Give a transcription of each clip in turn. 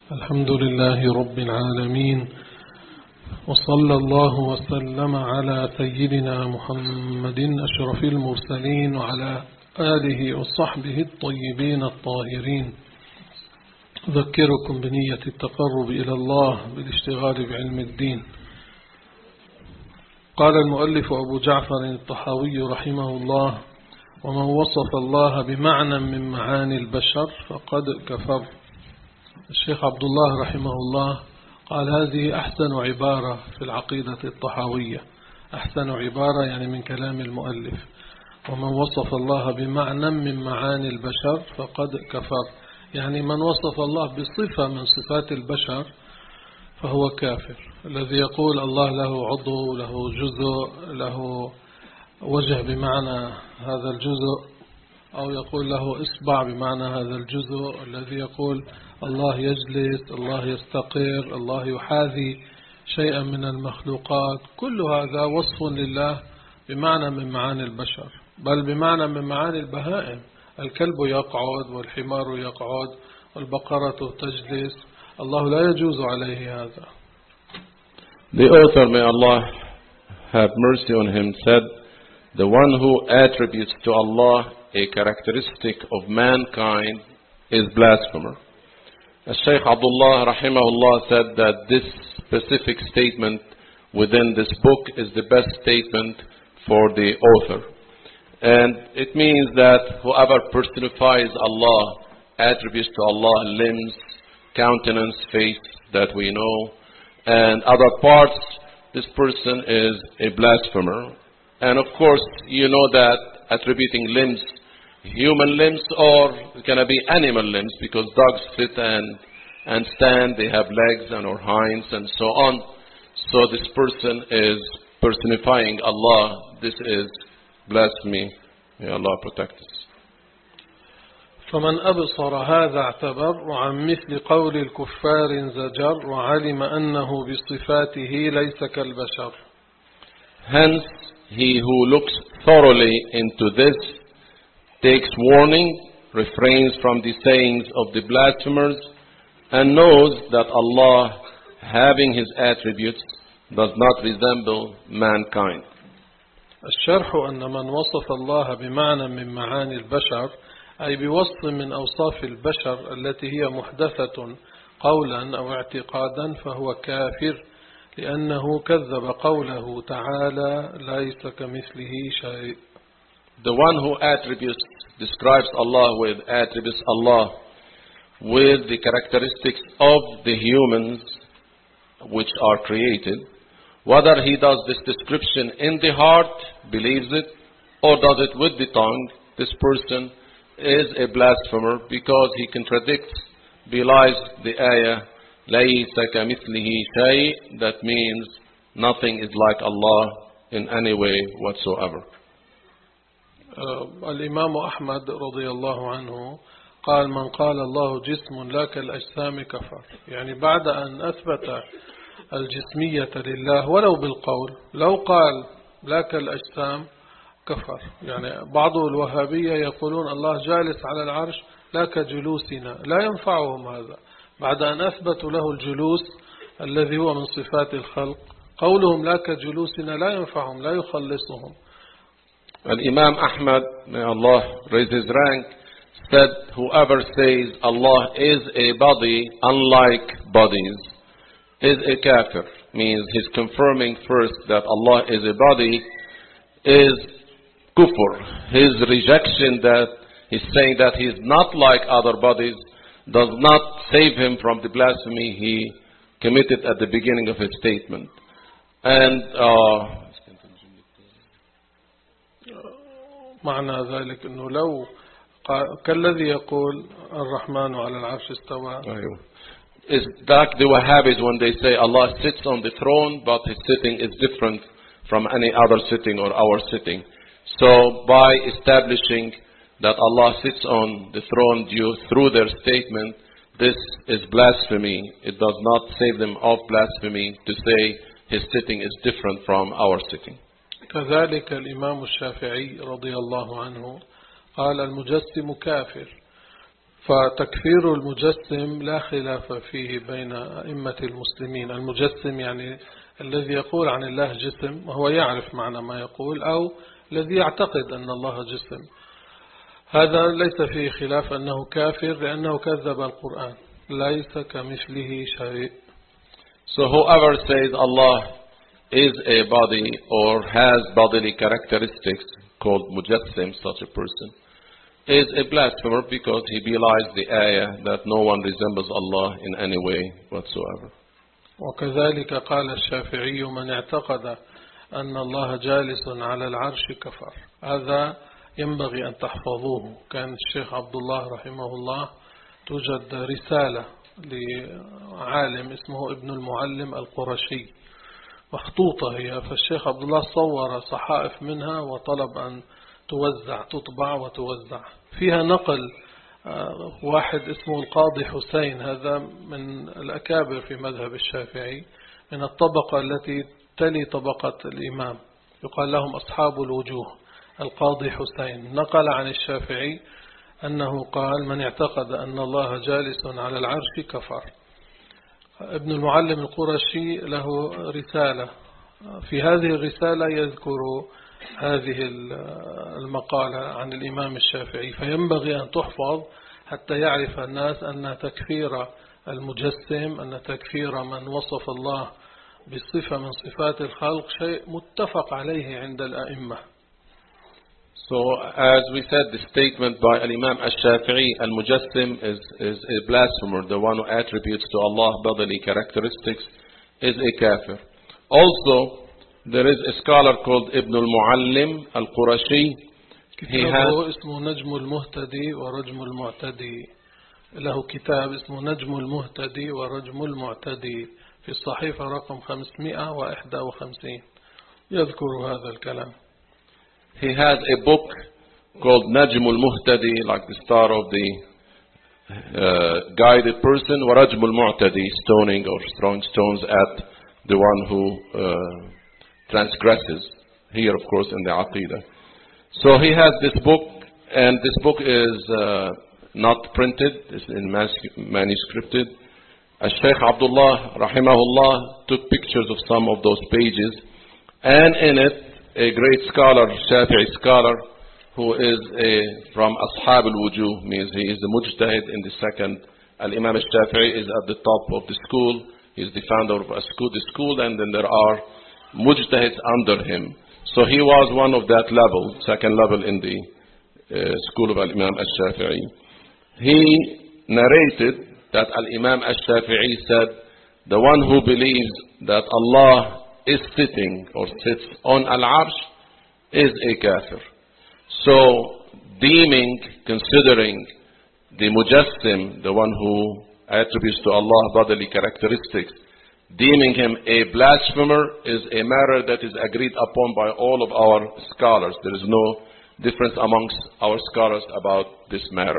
الحمد لله رب العالمين، وصلى الله وسلم على سيدنا محمد أشرف المرسلين وعلى آله وصحبه الطيبين الطاهرين. أذكركم بنية التقرب إلى الله بالاشتغال بعلم الدين. قال المؤلف أبو جعفر الطحاوي رحمه الله: ومن وصف الله بمعنى من معاني البشر فقد كفر. الشيخ عبد الله رحمه الله قال: هذه أحسن عبارة في العقيدة الطحاوية. أحسن عبارة يعني من كلام المؤلف. ومن وصف الله بمعنى من معاني البشر فقد كفر، يعني من وصف الله بصفة من صفات البشر فهو كافر. الذي يقول الله له عضو، له جزء، له وجه بمعنى هذا الجزء، أو يقول له إصبع بمعنى هذا الجزء، الذي يقول الله يجلس، الله يستقر، الله يحاذي شيئا من المخلوقات، كل هذا وصف لله بمعنى من معاني البشر، بل بمعنى من معاني البهائم. الكلب يقعد، والحمار يقعد، والبقرة تجلس، الله لا يجوز عليه هذا. The author, may Allah have mercy on him, said, the one who attributes to Allah a characteristic of mankind is blasphemer. Shaykh Abdullah rahimahullah said that this specific statement within this book is the best statement for the author. And it means that whoever personifies Allah, attributes to Allah limbs, countenance, face that we know, and other parts, this person is a blasphemer. And of course, you know that attributing limbs, human limbs, or it can be animal limbs, because dogs sit and stand, they have legs and or hinds and so on. So this person is personifying Allah. This is blasphemy. May Allah protect us. فمن أبصر هذا اعتبر، وعن مثل قول الكفار زجر، وعلم أنه بصفاته ليس كالبشر. Hence, he who looks thoroughly into this takes warning, refrains from the sayings of the blasphemers, and knows that Allah, having His attributes, does not resemble mankind. الشرح أن من وصف الله بمعنى من معاني البشر، أي بوصف من أوصاف البشر التي هي محدثة قولا أو اعتقادا، فهو كافر، لأنه كذب قوله تعالى: ليس كمثله شيء. The one who describes Allah with attributes Allah with the characteristics of the humans which are created, whether he does this description in the heart, believes it, or does it with the tongue, this person is a blasphemer, because he contradicts, belies the ayah, لَيْسَ كَمِثْلِهِ شَيْءٍ, that means nothing is like Allah in any way whatsoever. الإمام أحمد رضي الله عنه قال: من قال الله جسم لا كالأجسام كفر. يعني بعد أن أثبت الجسمية لله ولو بالقول، لو قال لا كالأجسام كفر. يعني بعض الوهابية يقولون الله جالس على العرش لا كجلوسنا، لا ينفعهم هذا بعد أن أثبتوا له الجلوس الذي هو من صفات الخلق. قولهم لا كجلوسنا لا ينفعهم، لا يخلصهم. Imam Ahmad, may Allah raise his rank, said whoever says Allah is a body unlike bodies is a kafir. Means he's confirming first that Allah is a body is kufr. His rejection, that he's saying that he's not like other bodies, does not save him from the blasphemy he committed at the beginning of his statement. And معنى ذلك أنه لو كالذي يقول الرحمن على العرش استوى. It's like the Wahhabis when they say Allah sits on the throne, but his sitting is different from any other sitting or our sitting. So by establishing that Allah sits on the throne through their statement, this is blasphemy. It does not save them of blasphemy to say his sitting is different from our sitting. كذلك الإمام الشافعي رضي الله عنه قال: المجسم كافر. فتكفير المجسم لا خلاف فيه بين أئمة المسلمين. المجسم يعني الذي يقول عن الله جسم وهو يعرف معنى ما يقول، أو الذي يعتقد أن الله جسم، هذا ليس فيه خلاف أنه كافر لأنه كذب القرآن، ليس كمثله شيء. So whoever says Allah is a body or has bodily characteristics called mujassim, such a person, is a blasphemer because he belies the ayah that no one resembles Allah in any way whatsoever. وكذلك قال الشافعي: من اعتقد أن الله جالس على العرش كفر. هذا ينبغي أن تحفظوه. كان الشيخ عبد الله رحمه الله توجد رسالة لعالم اسمه ابن المعلم القرشي، مخطوطة هي، فالشيخ عبد الله صور صحائف منها وطلب أن تطبع وتوزع. فيها نقل واحد اسمه القاضي حسين، هذا من الأكابر في مذهب الشافعي، من الطبقة التي تلي طبقة الإمام، يقال لهم أصحاب الوجوه. القاضي حسين نقل عن الشافعي أنه قال: من اعتقد أن الله جالس على العرش كفر. ابن المعلم القرشي له رسالة، في هذه الرسالة يذكر هذه المقالة عن الإمام الشافعي، فينبغي أن تحفظ حتى يعرف الناس أن تكفير المجسم، أن تكفير من وصف الله بالصفة من صفات الخلق شيء متفق عليه عند الأئمة. So, as we said, the statement by Imam al-Shafi'i, al-Mujassim is a blasphemer. The one who attributes to Allah bodily characteristics is a kafir. Also, there is a scholar called Ibn al-Muallim al-Qurashi. كتابه اسمه نجم المهتدي ورجم المعتدي. له كتاب اسمه نجم المهتدي ورجم المعتدي في الصحيفة رقم 551 يذكر هذا الكلام. He has a book called Najm al-Muhtadi, like the star of the guided person, wa Rajm al-Mu'tadi, stoning or throwing stones at the one who transgresses. Here, of course, in the Aqidah. So he has this book, and this book is not printed, it's in manuscripted. Shaykh Abdullah, rahimahullah, took pictures of some of those pages, and in it, a great scholar, Shafi'i scholar, who is from Ashab al-Wujuh, means he is the mujtahid in the second. Al-Imam al-Shafi'i is at the top of the school. He is the founder of the school, and then there are mujtahids under him. So he was one of that level, second level in the school of Al-Imam al-Shafi'i. He narrated that Al-Imam al-Shafi'i said, the one who believes that Allah is sitting or sits on Al-Arsh is a kafir. So, considering the Mujassim, the one who attributes to Allah bodily characteristics, deeming him a blasphemer is a matter that is agreed upon by all of our scholars. There is no difference amongst our scholars about this matter.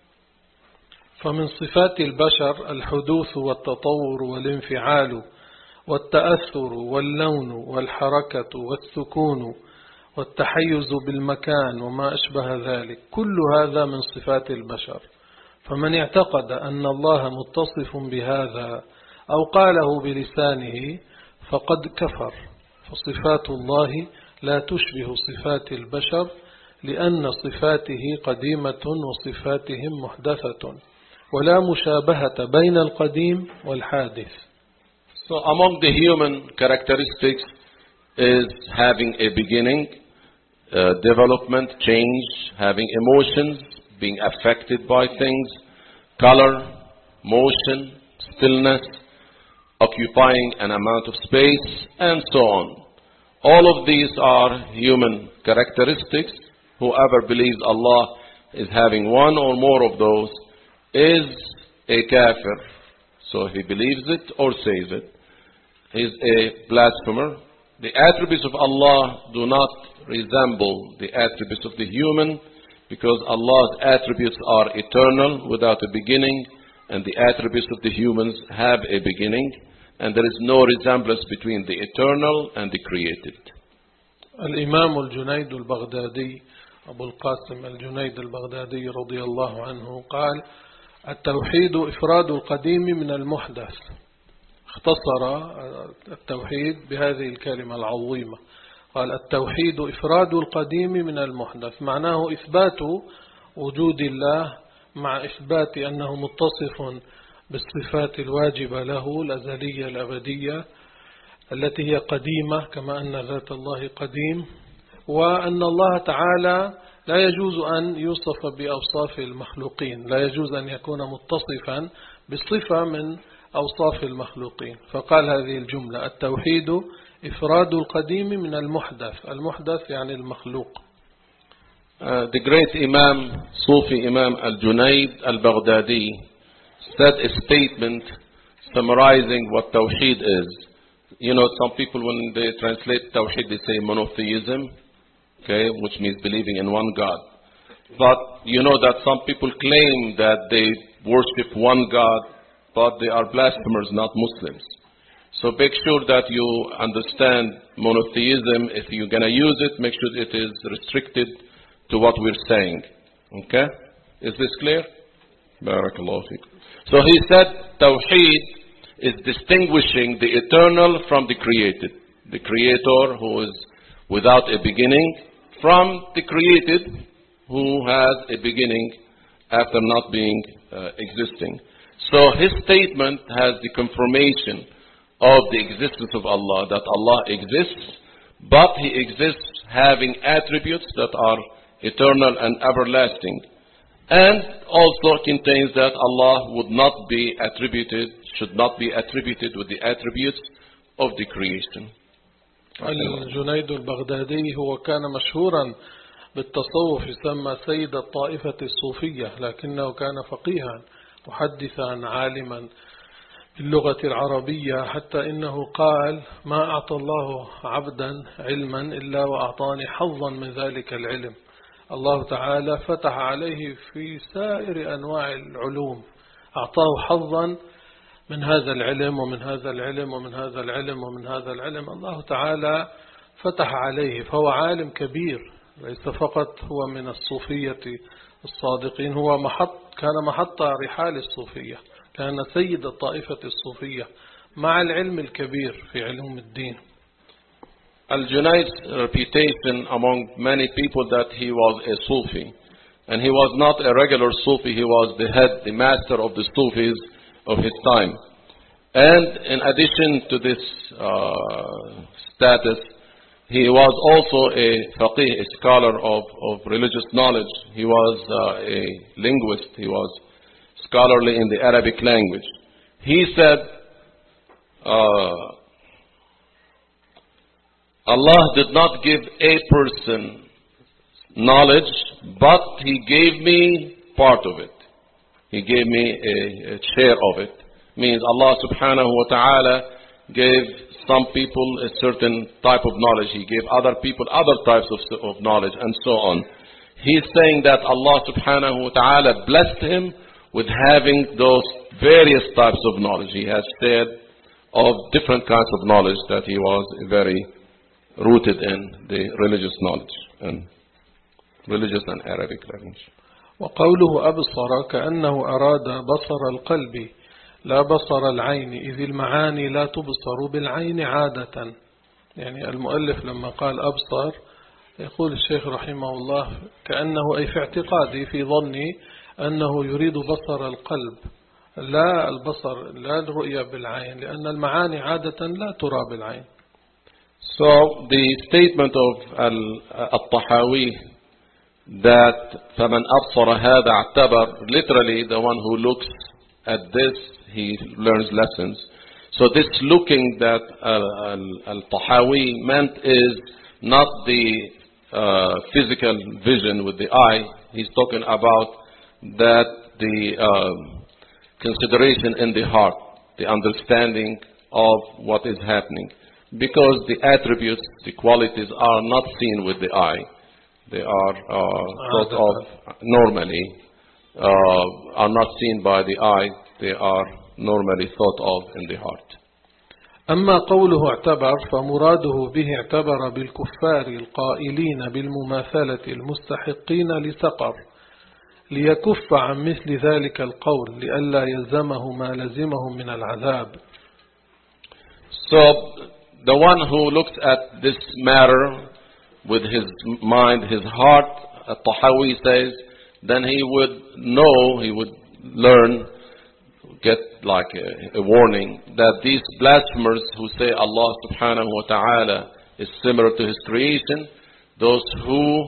فمن صفات البشر الحدوث والتطور والانفعال والتأثر واللون والحركة والسكون والتحيز بالمكان وما أشبه ذلك، كل هذا من صفات البشر. فمن اعتقد أن الله متصف بهذا أو قاله بلسانه فقد كفر. فصفات الله لا تشبه صفات البشر لأن صفاته قديمة وصفاتهم محدثة، ولا مشابهة بين القديم والحادث. So among the human characteristics is having a beginning, development, change, having emotions, being affected by things, color, motion, stillness, occupying an amount of space, and so on. All of these are human characteristics. Whoever believes Allah is having one or more of those is a kafir. So if he believes it or says it, he is a blasphemer. The attributes of Allah do not resemble the attributes of the human, because Allah's attributes are eternal without a beginning, and the attributes of the humans have a beginning, and there is no resemblance between the eternal and the created. الإمام الجنيد البغدادي أبو القاسم الجنيد البغدادي رضي الله عنه قال: التوحيد إفراد القديم من المحدث. اختصر التوحيد بهذه الكلمة العظيمة، قال التوحيد إفراد القديم من المحدث، معناه إثبات وجود الله مع إثبات أنه متصف بالصفات الواجبة له الأزلية الأبدية التي هي قديمة كما أن ذات الله قديم، وأن الله تعالى لا يجوز أن يوصف بأوصاف المخلوقين، لا يجوز أن يكون متصفا بصفة من أوصاف المخلوقين. فقال هذه الجملة التوحيد إفراد القديم من المحدث، المحدث يعني المخلوق. The great Imam, Sufi Imam Al-Junayd Al-Baghdadi said a statement summarizing what Tawheed is. You know, some people when they translate Tawheed they say monotheism, okay, which means believing in one God. But you know that some people claim that they worship one God, but they are blasphemers, not Muslims. So make sure that you understand monotheism. If you're going to use it, make sure it is restricted to what we're saying. Okay? Is this clear? Barakallahu feek. So he said Tawheed is distinguishing the eternal from the created. The creator who is without a beginning from the created who has a beginning after not being existing. So his statement has the confirmation of the existence of Allah, that Allah exists, but He exists having attributes that are eternal and everlasting. And also contains that Allah would not be attributed, should not be attributed with the attributes of the creation. الجنيد البغدادي هو كان مشهورا بالتصوف، يسمى سيد الطائفة الصوفية، لكنه كان فقيها محدثا عالما باللغة العربية، حتى إنه قال ما أعطى الله عبدا علما إلا وأعطاني حظا من ذلك العلم. الله تعالى فتح عليه في سائر أنواع العلوم، أعطاه حظا من هذا العلم ومن هذا العلم ومن هذا العلم ومن هذا العلم. الله تعالى فتح عليه، فهو عالم كبير، ليس فقط هو من الصوفية الصادقين، هو كان محط رحال الصوفية، كان سيد الطائفة الصوفية مع العلم الكبير في علوم الدين. Al-Junayd's reputation among many people that he was a Sufi, and he was not a regular Sufi, he was the head, the master of the Sufis of his time. And in addition to this status, he was also a faqih, a scholar of religious knowledge. He was a linguist, he was scholarly in the Arabic language. He said, Allah did not give a person knowledge, but He gave me part of it. He gave me a share of it. Means Allah subhanahu wa ta'ala gave some people a certain type of knowledge. He gave other people other types of knowledge and so on. He's saying that Allah subhanahu wa ta'ala blessed him with having those various types of knowledge. He has said of different kinds of knowledge that he was very rooted in the religious knowledge and religious and Arabic language. وقوله أبصر كأنه أراد بصر القلب لا بصر العين، إذ المعاني لا تبصر بالعين عادة. يعني المؤلف لما قال أبصر يقول الشيخ رحمه الله كأنه أي في اعتقادي في ظني أنه يريد بصر القلب لا البصر لا الرؤية بالعين، لأن المعاني عادة لا ترى بالعين. So the statement of Al-Tahawi that فَمَنْ أَبْصَرَ هَذَا اعْتَبَرْ, literally the one who looks at this, he learns lessons. So this looking that Al-Tahawi meant is not the physical vision with the eye. He's talking about that the consideration in the heart, the understanding of what is happening. Because the attributes, the qualities are not seen with the eye. They are thought of normally, are not seen by the eye. They are normally thought of in the heart. أما قوله اعتبر فمراده به اعتبر بالكفار القائلين بالمماثلة المستحقين لسقر، ليكف عن مثل ذلك القول لئلا يلزمه ما لزمه من العذاب. So the one who looks at this matter with his mind, his heart, At-Tahawi says, then he would know, he would learn, get like a warning that these blasphemers who say Allah subhanahu wa ta'ala is similar to his creation, those who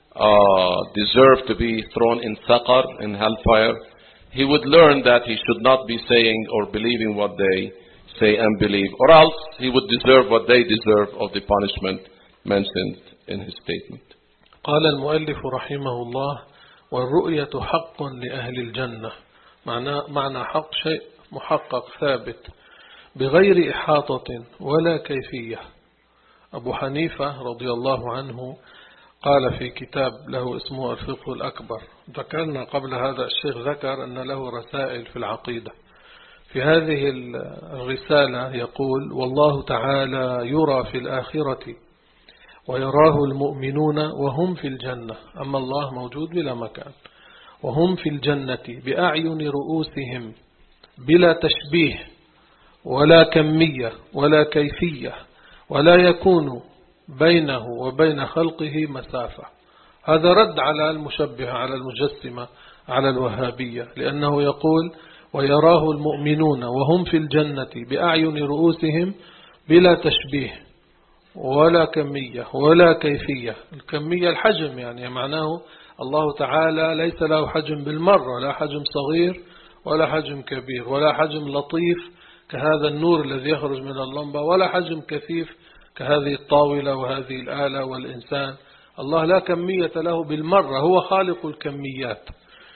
deserve to be thrown in Saqar, in hellfire, he would learn that he should not be saying or believing what they say and believe, or else he would deserve what they deserve of the punishment mentioned in his statement. قال المؤلف رحمه الله: والرؤية حق لأهل الجنة، معنى حق شيء محقق ثابت بغير إحاطة ولا كيفية. أبو حنيفة رضي الله عنه قال في كتاب له اسمه الفقه الأكبر، ذكرنا قبل هذا الشيخ ذكر أن له رسائل في العقيدة، في هذه الرسالة يقول: والله تعالى يرى في الآخرة ويراه المؤمنون وهم في الجنة، أما الله موجود بلا مكان، وهم في الجنة بأعين رؤوسهم بلا تشبيه ولا كمية ولا كيفية، ولا يكون بينه وبين خلقه مسافة. هذا رد على المشبهة، على المجسمة، على الوهابية، لأنه يقول: ويراه المؤمنون وهم في الجنة بأعين رؤوسهم بلا تشبيه ولا كمية ولا كيفية. الكمية الحجم، يعني معناه الله تعالى ليس له حجم بالمرة، ولا حجم صغير ولا حجم كبير، ولا حجم لطيف كهذا النور الذي يخرج من اللمبة، ولا حجم كثيف كهذه الطاولة وهذه الآلة والإنسان. الله لا كمية له بالمرة، هو خالق الكميات.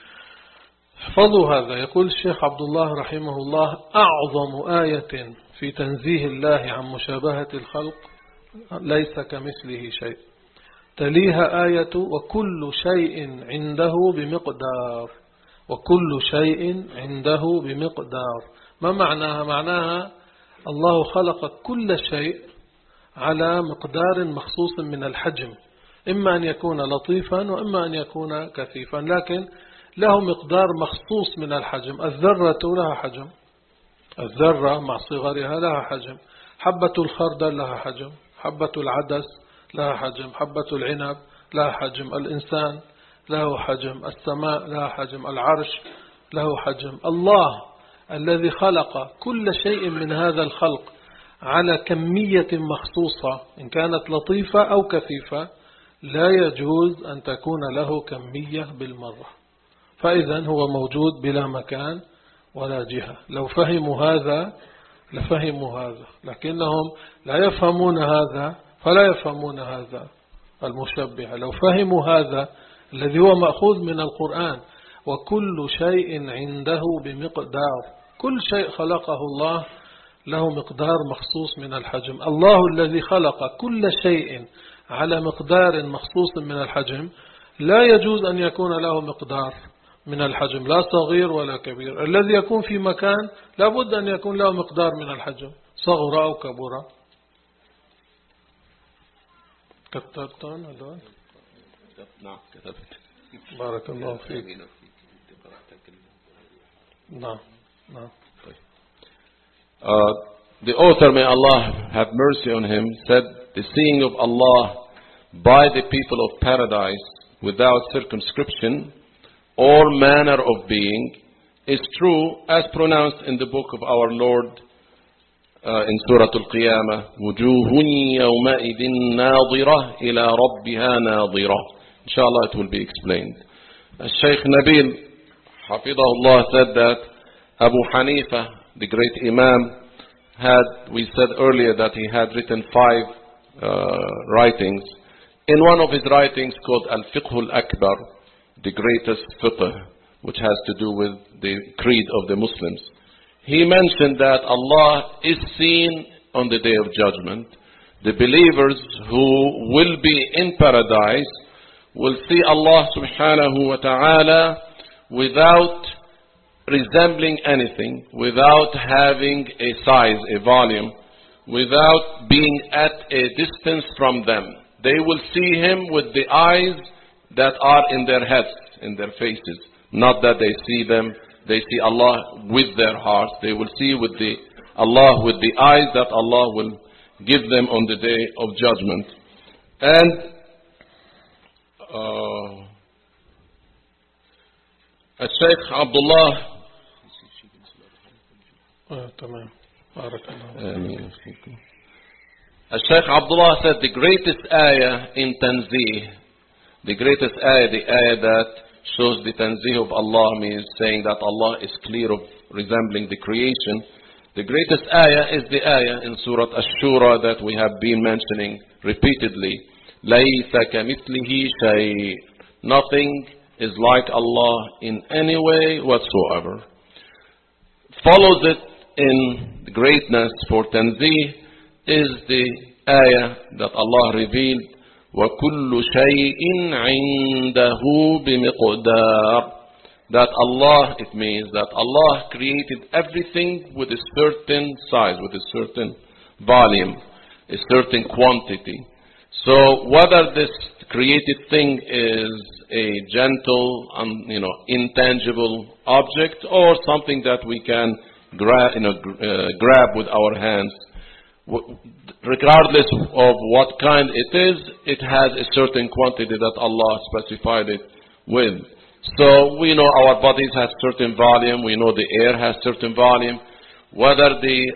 احفظوا هذا. يقول الشيخ عبد الله رحمه الله: أعظم آية في تنزيه الله عن مشابهة الخلق ليس كمثله شيء، تليها آية: وكل شيء عنده بمقدار. وكل شيء عنده بمقدار. ما معناها؟ معناها الله خلق كل شيء على مقدار مخصوص من الحجم، إما أن يكون لطيفا وإما أن يكون كثيفا، لكن له مقدار مخصوص من الحجم. الذرة لها حجم، الذرة مع صغرها لها حجم، حبة الخردل لها حجم، حبة العدس لها حجم، حبة العنب لها حجم، الإنسان له حجم، السماء لها حجم، العرش له حجم. الله الذي خلق كل شيء من هذا الخلق على كمية مخصوصة، إن كانت لطيفة أو كثيفة، لا يجوز أن تكون له كمية بالمرة. فإذا هو موجود بلا مكان ولا جهة. لو فهموا هذا لفهموا هذا، لكنهم لا يفهمون هذا فلا يفهمون هذا. المشبهة لو فهموا هذا الذي هو مأخوذ من القرآن: وكل شيء عنده بمقدار، كل شيء خلقه الله له مقدار مخصوص من الحجم. الله الذي خلق كل شيء على مقدار مخصوص من الحجم لا يجوز أن يكون له مقدار من الحجم، لا صغير ولا كبير. الذي يكون في مكان لابد أن يكون له مقدار من الحجم، صغر أو كبر. كتبتون هذول؟ نعم كتبت. بارك الله فيك. نعم نعم. The author, may Allah have mercy on him, said the seeing of Allah by the people of paradise without circumscription or manner of being is true as pronounced in the book of our Lord in Surah Al-Qiyamah: وُجُوهٌ يَوْمَئِذٍ نَاظِرَةٌ إِلَى رَبِّهَا نَاظِرَةٌ. Inshallah it will be explained. Shaykh Nabil Hafidahullah said that Abu Hanifa, the great Imam, we said earlier that he had written 5 writings. In one of his writings called Al-Fiqh Al-Akbar, the greatest fiqh, which has to do with the creed of the Muslims, he mentioned that Allah is seen on the Day of Judgment. The believers who will be in paradise will see Allah subhanahu wa ta'ala without resembling anything, without having a size, a volume, without being at a distance from them. They will see Him with the eyes that are in their heads, in their faces. Not that they see them, they see Allah with their hearts. They will see Allah with the eyes that Allah will give them on the day of judgment. And Sheikh Abdullah Sheikh Abdullah said the greatest ayah in Tanzih, the greatest ayah, the ayah that shows the Tanzih of Allah, means saying that Allah is clear of resembling the creation. The greatest ayah is the ayah in Surah Ash-Shura that we have been mentioning repeatedly. لَيْسَ كَمِثْلِهِ شَيْءٍ. Nothing is like Allah in any way whatsoever. Follows it in greatness for Tanzih is the ayah that Allah revealed, وَكُلُّ شَيْءٍ عِنْدَهُ بِمِقْدَارٍ. That Allah, it means that Allah created everything with a certain size, with a certain volume, a certain quantity. So whether this created thing is a gentle, intangible object, or something that we can grab with our hands, regardless of what kind it is, it has a certain quantity that Allah specified it with. So we know our bodies have certain volume, we know the air has certain volume. Whether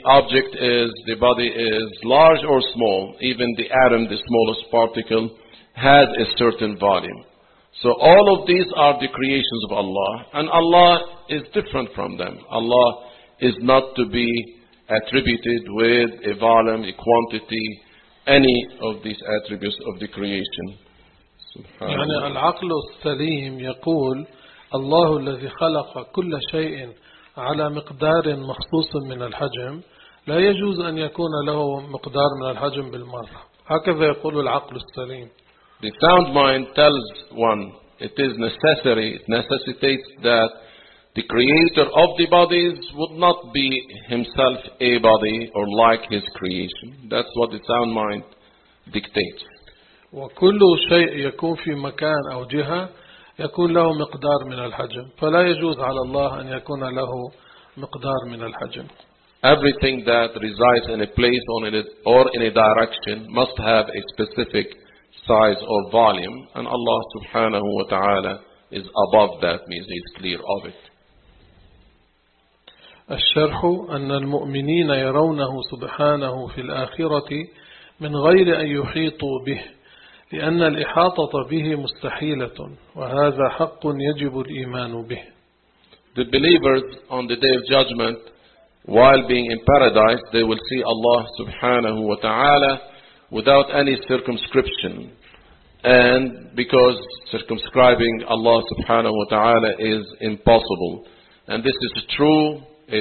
the body is large or small, even the atom, the smallest particle, has a certain volume. So all of these are the creations of Allah, and Allah is different from them. Allah is not to be attributed with a volume, a quantity, any of these attributes of the creation. يعني العقل السليم يقول الله الذي خلق كل شيء على مقدار مخصوص من الحجم لا يجوز أن يكون له مقدار من الحجم بالمرة. هكذا يقول العقل السليم. The sound mind tells one it is necessary, it necessitates that the creator of the bodies would not be himself a body or like his creation. That's what the sound mind dictates. وكل شيء يكون في مكان أو جهة يكون له مقدار من الحجم فلا يجوز على الله أن يكون له مقدار من الحجم. Everything that resides in a place or in a direction must have a specific size or volume, and Allah subhanahu wa ta'ala is above that, means He is clear of it. الشرح أن المؤمنين يرونه سبحانه في الآخرة من غير أن يحيطوا به لأن الإحاطة به مستحيلة وهذا حق يجب الإيمان به. The believers on the day of judgment, while being in paradise, they will see Allah subhanahu wa ta'ala without any circumscription. And because circumscribing Allah subhanahu wa ta'ala is impossible. And this is a true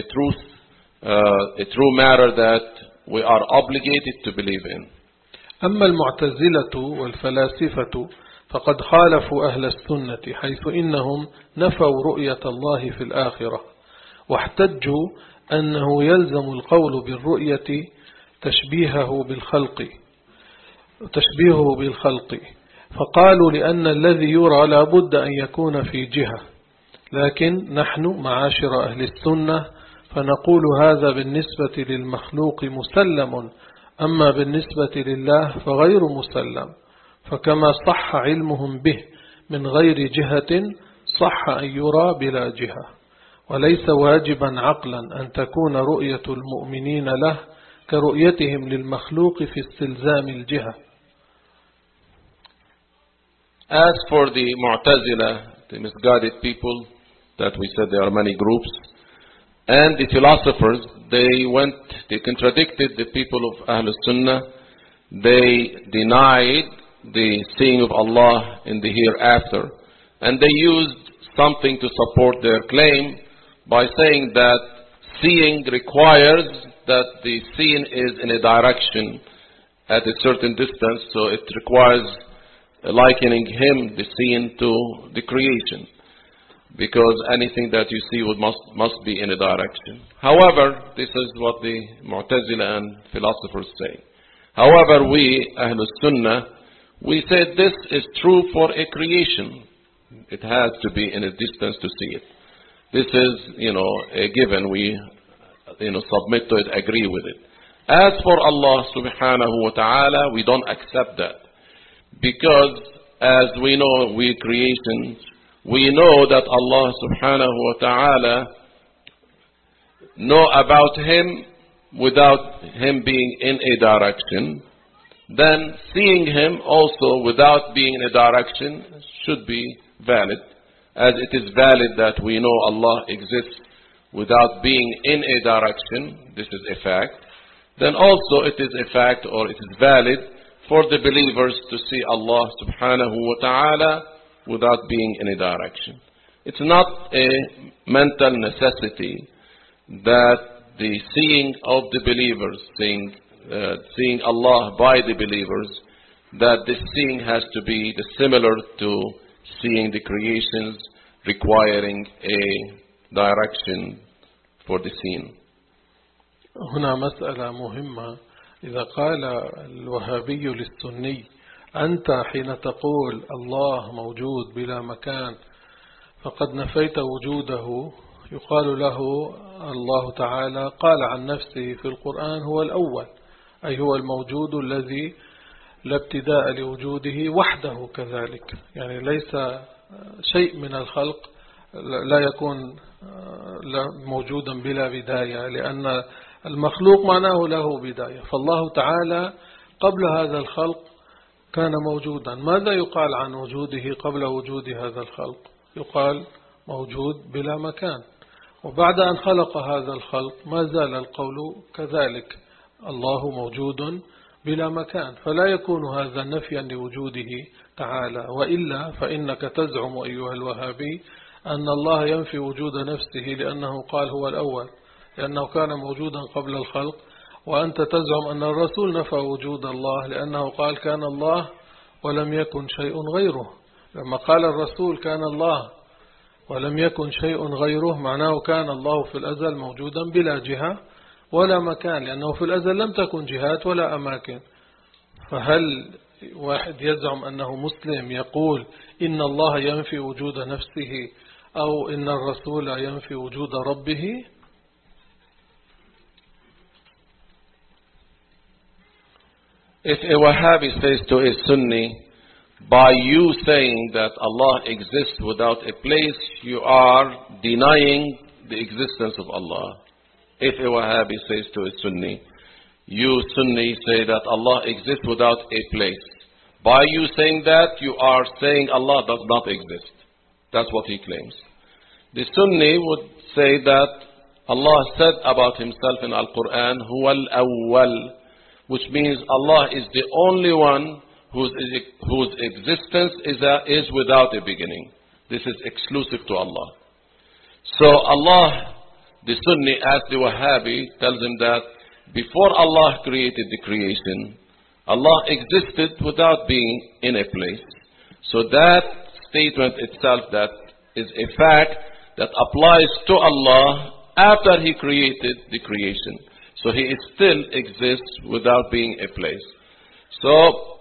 matter that we are obligated to believe in. أما المعتزلة والفلاسفة فقد خالفوا أهل السنة حيث إنهم نفوا رؤية الله في الآخرة واحتجوا أنه يلزم القول بالرؤية تشبيهه بالخلق فقالوا لأن الذي يرى لا بد أن يكون في جهة لكن نحن معاشر أهل السنة فنقول هذا بالنسبة للمخلوق مسلم أما بالنسبة لله فغير مسلم فكما صح علمهم به من غير جهة صح أن يرى بلا جهة وليس واجبا عقلا أن تكون رؤية المؤمنين له كرؤيتهم للمخلوق في استلزام الجهة. As for the Mu'tazila, the misguided people that we said there are many groups, and the philosophers, they contradicted the people of Ahlul Sunnah. They denied the seeing of Allah in the hereafter. And they used something to support their claim by saying that seeing requires that the seen is in a direction at a certain distance, so it requires likening him, the seen, to the creation. Because anything that you see must be in a direction. However, this is what the Mu'tazila and philosophers say. However, we, Ahlul Sunnah, we say this is true for a creation. It has to be in a distance to see it. This is, a given. We, submit to it, agree with it. As for Allah subhanahu wa ta'ala, we don't accept that. Because, as we know, we creations, we know that Allah subhanahu wa ta'ala know about Him without Him being in a direction. Then seeing Him also without being in a direction should be valid. As it is valid that we know Allah exists without being in a direction, this is a fact. Then also it is a fact, or it is valid for the believers to see Allah subhanahu wa ta'ala without being in a direction. It's not a mental necessity that the seeing of the believers, seeing Allah by the believers, that this seeing has to be similar to seeing the creations, requiring a direction for the seen. هنا مسألة مهمة. إذا قال الوهابي للسني أنت حين تقول الله موجود بلا مكان فقد نفيت وجوده، يقال له الله تعالى قال عن نفسه في القرآن هو الأول، أي هو الموجود الذي لا ابتداء لوجوده وحده كذلك. يعني ليس شيء من الخلق لا يكون موجودا بلا بداية، لأن المخلوق معناه له بداية. فالله تعالى قبل هذا الخلق كان موجودا. ماذا يقال عن وجوده قبل وجود هذا الخلق؟ يقال موجود بلا مكان. وبعد أن خلق هذا الخلق ما زال القول كذلك، الله موجود بلا مكان. فلا يكون هذا نفيا لوجوده تعالى، وإلا فإنك تزعم أيها الوهابي أن الله ينفي وجود نفسه لأنه قال هو الأول، لأنه كان موجودا قبل الخلق، وأنت تزعم أن الرسول نفى وجود الله لأنه قال كان الله ولم يكن شيء غيره. لما قال الرسول كان الله ولم يكن شيء غيره معناه كان الله في الأزل موجودا بلا جهة ولا مكان، لأنه في الأزل لم تكن جهات ولا أماكن. فهل واحد يزعم أنه مسلم يقول إن الله ينفي وجود نفسه أو إن الرسول ينفي وجود ربه؟ If a Wahhabi says to a Sunni, by you saying that Allah exists without a place, you are denying the existence of Allah. If a Wahhabi says to a Sunni, you Sunni say that Allah exists without a place. By you saying that, you are saying Allah does not exist. That's what he claims. The Sunni would say that Allah said about himself in Al-Quran, Huwa al-awwal, which means Allah is the only one whose existence is without a beginning. This is exclusive to Allah. So Allah, the Sunni, as the Wahhabi, tells him that before Allah created the creation, Allah existed without being in a place. So that statement itself, that is a fact that applies to Allah after He created the creation. So He still exists without being a place. So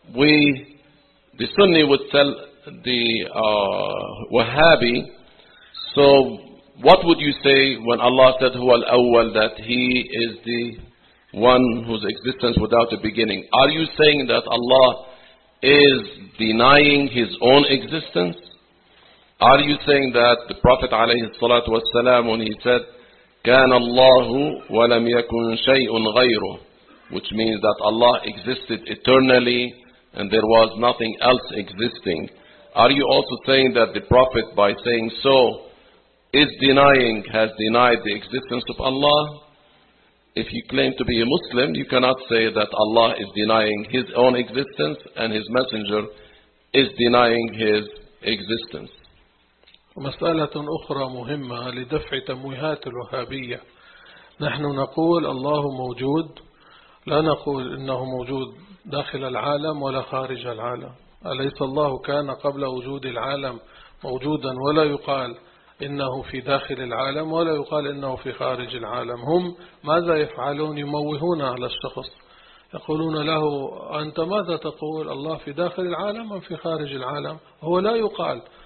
the Sunni would tell the Wahhabi, so what would you say when Allah said Huwa al-awwal, that He is the one whose existence without a beginning? Are you saying that Allah is denying His own existence? Are you saying that the Prophet ﷺ, when he said كان الله ولم يكن شيء غيره, which means that Allah existed eternally and there was nothing else existing, are you also saying that the Prophet, by saying so, has denied the existence of Allah? If you claim to be a Muslim, you cannot say that Allah is denying His own existence and His messenger is denying His existence. مسألة أخرى مهمة لدفع تمويهات الوهابية. نحن نقول الله موجود، لا نقول إنه موجود داخل العالم ولا خارج العالم. أليس الله كان قبل وجود العالم موجودا ولا يقال إنه في داخل العالم ولا يقال إنه في خارج العالم؟ هم ماذا يفعلون؟ يموهون على الشخص، يقولون له أنت ماذا تقول، الله في داخل العالم أم في خارج العالم؟ هو لا يقال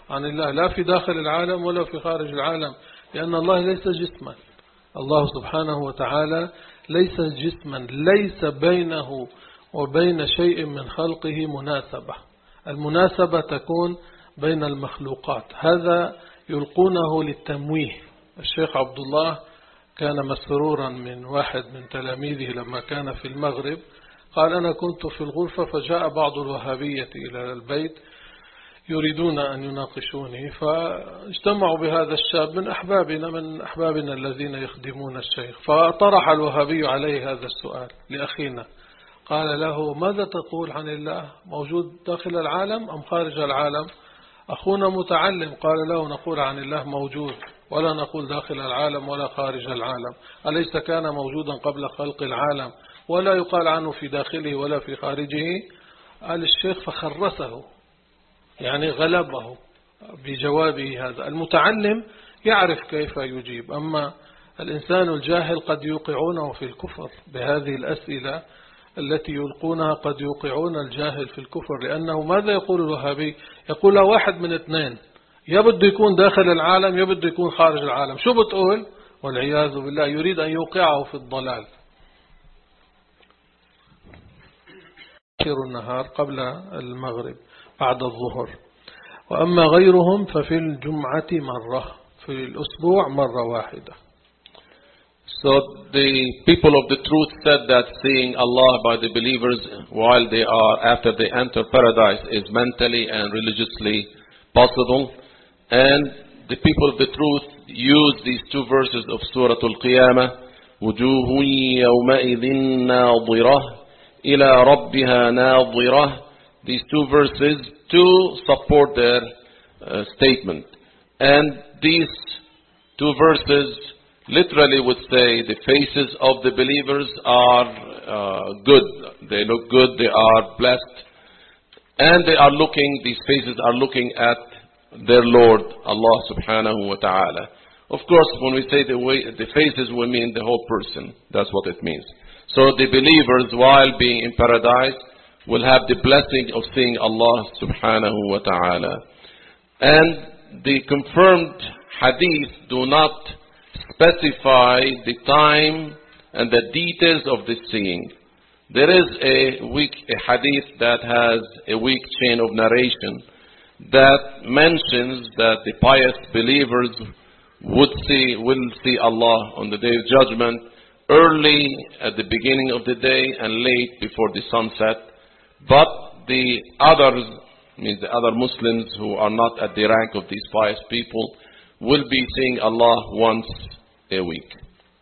عن الله، لا في داخل العالم ولا في خارج العالم، لأن الله ليس جسما. الله سبحانه وتعالى ليس جسما، ليس بينه وبين شيء من خلقه مناسبة. المناسبة تكون بين المخلوقات، هذا يلقونه للتمويه. الشيخ عبد الله كان مسرورا من واحد من تلاميذه لما كان في المغرب، قال أنا كنت في الغرفة فجاء بعض الوهابية إلى البيت يريدون أن يناقشوني، فاجتمعوا بهذا الشاب من أحبابنا الذين يخدمون الشيخ، فطرح الوهابي عليه هذا السؤال لأخينا، قال له ماذا تقول عن الله؟ موجود داخل العالم أم خارج العالم؟ أخونا متعلم، قال له نقول عن الله موجود، ولا نقول داخل العالم ولا خارج العالم. أليس كان موجودا قبل خلق العالم ولا يقال عنه في داخله ولا في خارجه؟ قال الشيخ فخرسه، يعني غلبه بجوابه هذا. المتعلم يعرف كيف يجيب، أما الإنسان الجاهل قد يوقعونه في الكفر بهذه الأسئلة التي يلقونها، قد يوقعون الجاهل في الكفر. لأنه ماذا يقول الوهابي؟ يقول له واحد من اثنين، يبدو يكون داخل العالم يبدو يكون خارج العالم، شو بتقول؟ والعياذ بالله يريد أن يوقعه في الضلال. آخر النهار قبل المغرب بعد الظهر، وأما غيرهم ففي الجمعة مرة، في الأسبوع مرة واحدة. So the people of the truth said that seeing Allah by the believers while they are, after they enter paradise, is mentally and religiously possible. And the people of the truth use these two verses of Surah Al-Qiyamah, وُجُوهٌ يَوْمَئِذٍ نَاظِرَةٌ إِلَى رَبِّهَا نَاظِرَةٌ. These two verses to support their statement. And these two verses literally would say the faces of the believers are good. They look good, they are blessed. And they are looking, these faces are looking at their Lord, Allah subhanahu wa ta'ala. Of course, when we say the faces, we mean the whole person. That's what it means. So the believers, while being in paradise, will have the blessing of seeing Allah subhanahu wa ta'ala. And the confirmed hadith do not specify the time and the details of the seeing. There is a hadith that has a weak chain of narration that mentions that the pious believers will see Allah on the Day of Judgment, early at the beginning of the day and late before the sunset. But the others, means the other Muslims who are not at the rank of these pious people, will be seeing Allah once a week.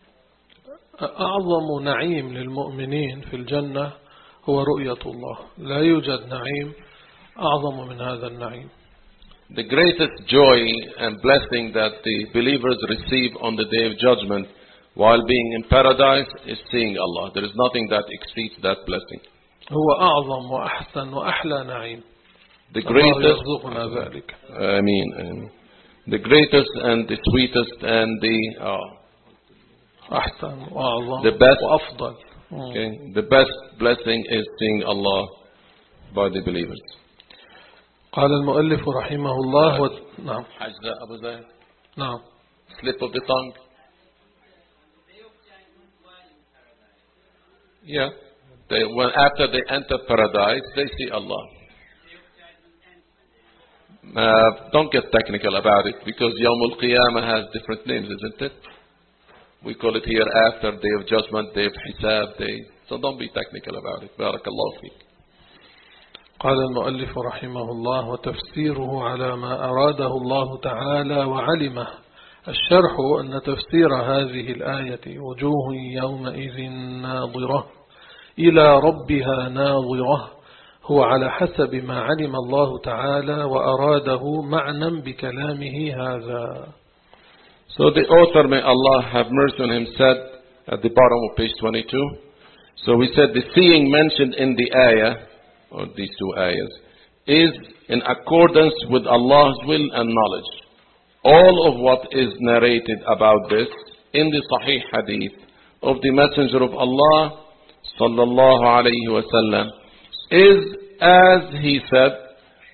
أعظم نعيم للمؤمنين في الجنة هو رؤية الله. لا يوجد نعيم أعظم من هذا النعيم. The greatest joy and blessing that the believers receive on the Day of Judgment while being in paradise is seeing Allah. There is nothing that exceeds that blessing. هو أعظم وأحسن وأحلى نعيم. The greatest, ذلك. The greatest and the sweetest and the أحسن وأعظم the best, وأفضل. Okay, the best blessing is seeing Allah by the believers. قال المؤلف رحمه الله نعم. حجزة أبو زاهد. نعم. Slip of the tongue. Yeah. After they enter paradise, they see Allah. Don't get technical about it, because Yawm al-Qiyamah has different names, isn't it? We call it here after Day of Judgment, Day of Hisab, Day. So don't be technical about it. Barakallahu fiqh. قال المؤلف رحمه الله: وتفسيره على ما أراده الله تعالى وعلمه. الشرح أن تفسير هذه الآية وجوه يومئذ ناظرة إلى ربها ناظرة هو على حسب ما علم الله تعالى وأراده معنى بكلامه هذا. So the author, may Allah have mercy on him, said at the bottom of page 22, so we said the seeing mentioned in the ayah, or these two ayahs, is in accordance with Allah's will and knowledge. All of what is narrated about this in the Sahih Hadith of the Messenger of Allah sallallahu alayhi wa sallam is, as he said,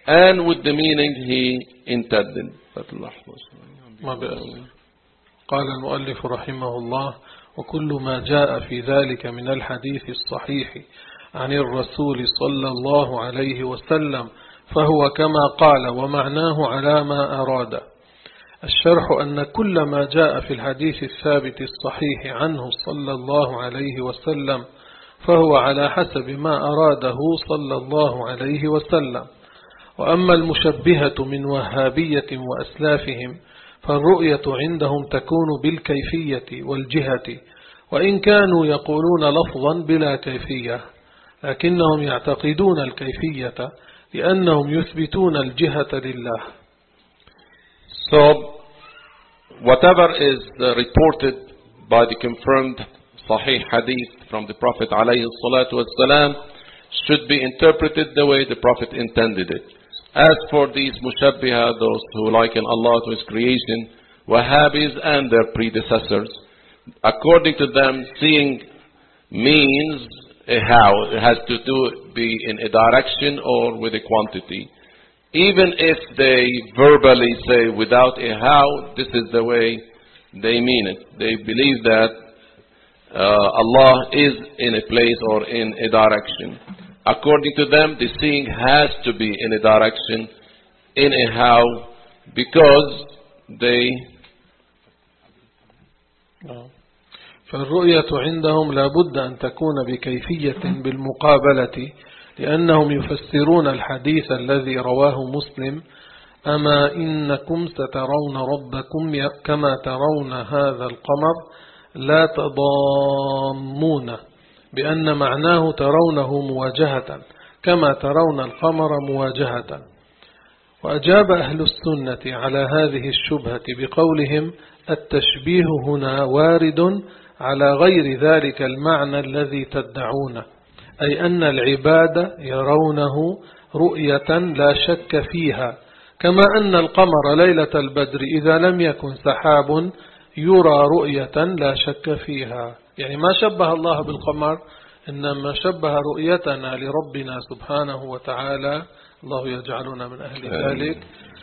and with the meaning he intended. ما بأس. قال المؤلف رحمه الله: وكل ما جاء في ذلك من الحديث الصحيح عن الرسول صلى الله عليه وسلم فهو كما قال ومعناه على ما أراد. الشرح أن كل ما جاء في الحديث الثابت الصحيح عنه صلى الله عليه وسلم فهو على حسب ما أراده صلى الله عليه وسلم. وأما المشبهة من وهابية وأسلافهم فالرؤية عندهم تكون بالكيفية والجهة، وإن كانوا يقولون لفظا بلا كيفية، لكنهم يعتقدون الكيفية لأنهم يثبتون الجهة لله. So, whatever is reported by the confirmed Sahih Hadith from the Prophet ﷺ should be interpreted the way the Prophet intended it. As for these Mushabbiha, those who liken Allah to His creation, Wahhabis and their predecessors, according to them, seeing means a how. It has to be in a direction or with a quantity. Even if they verbally say without a how, this is the way they mean it. They believe that Allah is in a place or in a direction. According to them, the seeing has to be in a direction, in a how, because they... فالرؤية عندهم لا بد أن تكون بكيفية بالمقابلة، لأنهم يفسرون الحديث الذي رواه مسلم: أما إنكم سترون ربكم كما ترون هذا القمر لا تضامون، بأن معناه ترونه مواجهة كما ترون القمر مواجهة. وأجاب أهل السنة على هذه الشبهة بقولهم: التشبيه هنا وارد على غير ذلك المعنى الذي تدعونه، أي أن العباد يرونه رؤية لا شك فيها، كما أن القمر ليلة البدر إذا لم يكن سحاب يرى رؤية لا شك فيها. يعني ما شبه الله بالقمر، إنما شبه رؤيتنا لربنا سبحانه وتعالى، الله يجعلنا من أهل ذلك،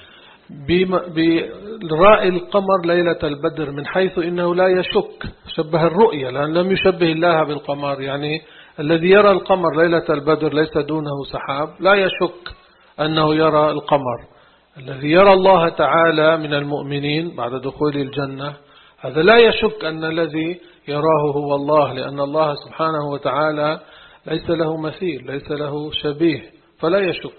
برأي القمر ليلة البدر، من حيث إنه لا يشك، شبه الرؤية لأن لم يشبه الله بالقمر. يعني الذي يرى القمر ليلة البدر ليس دونه سحاب، لا يشك أنه يرى القمر. الذي يرى الله تعالى من المؤمنين بعد دخول الجنة، هذا لا يشك أن الذي يراه هو الله، لأن الله سبحانه وتعالى ليس له مثيل، ليس له شبيه، فلا يشك.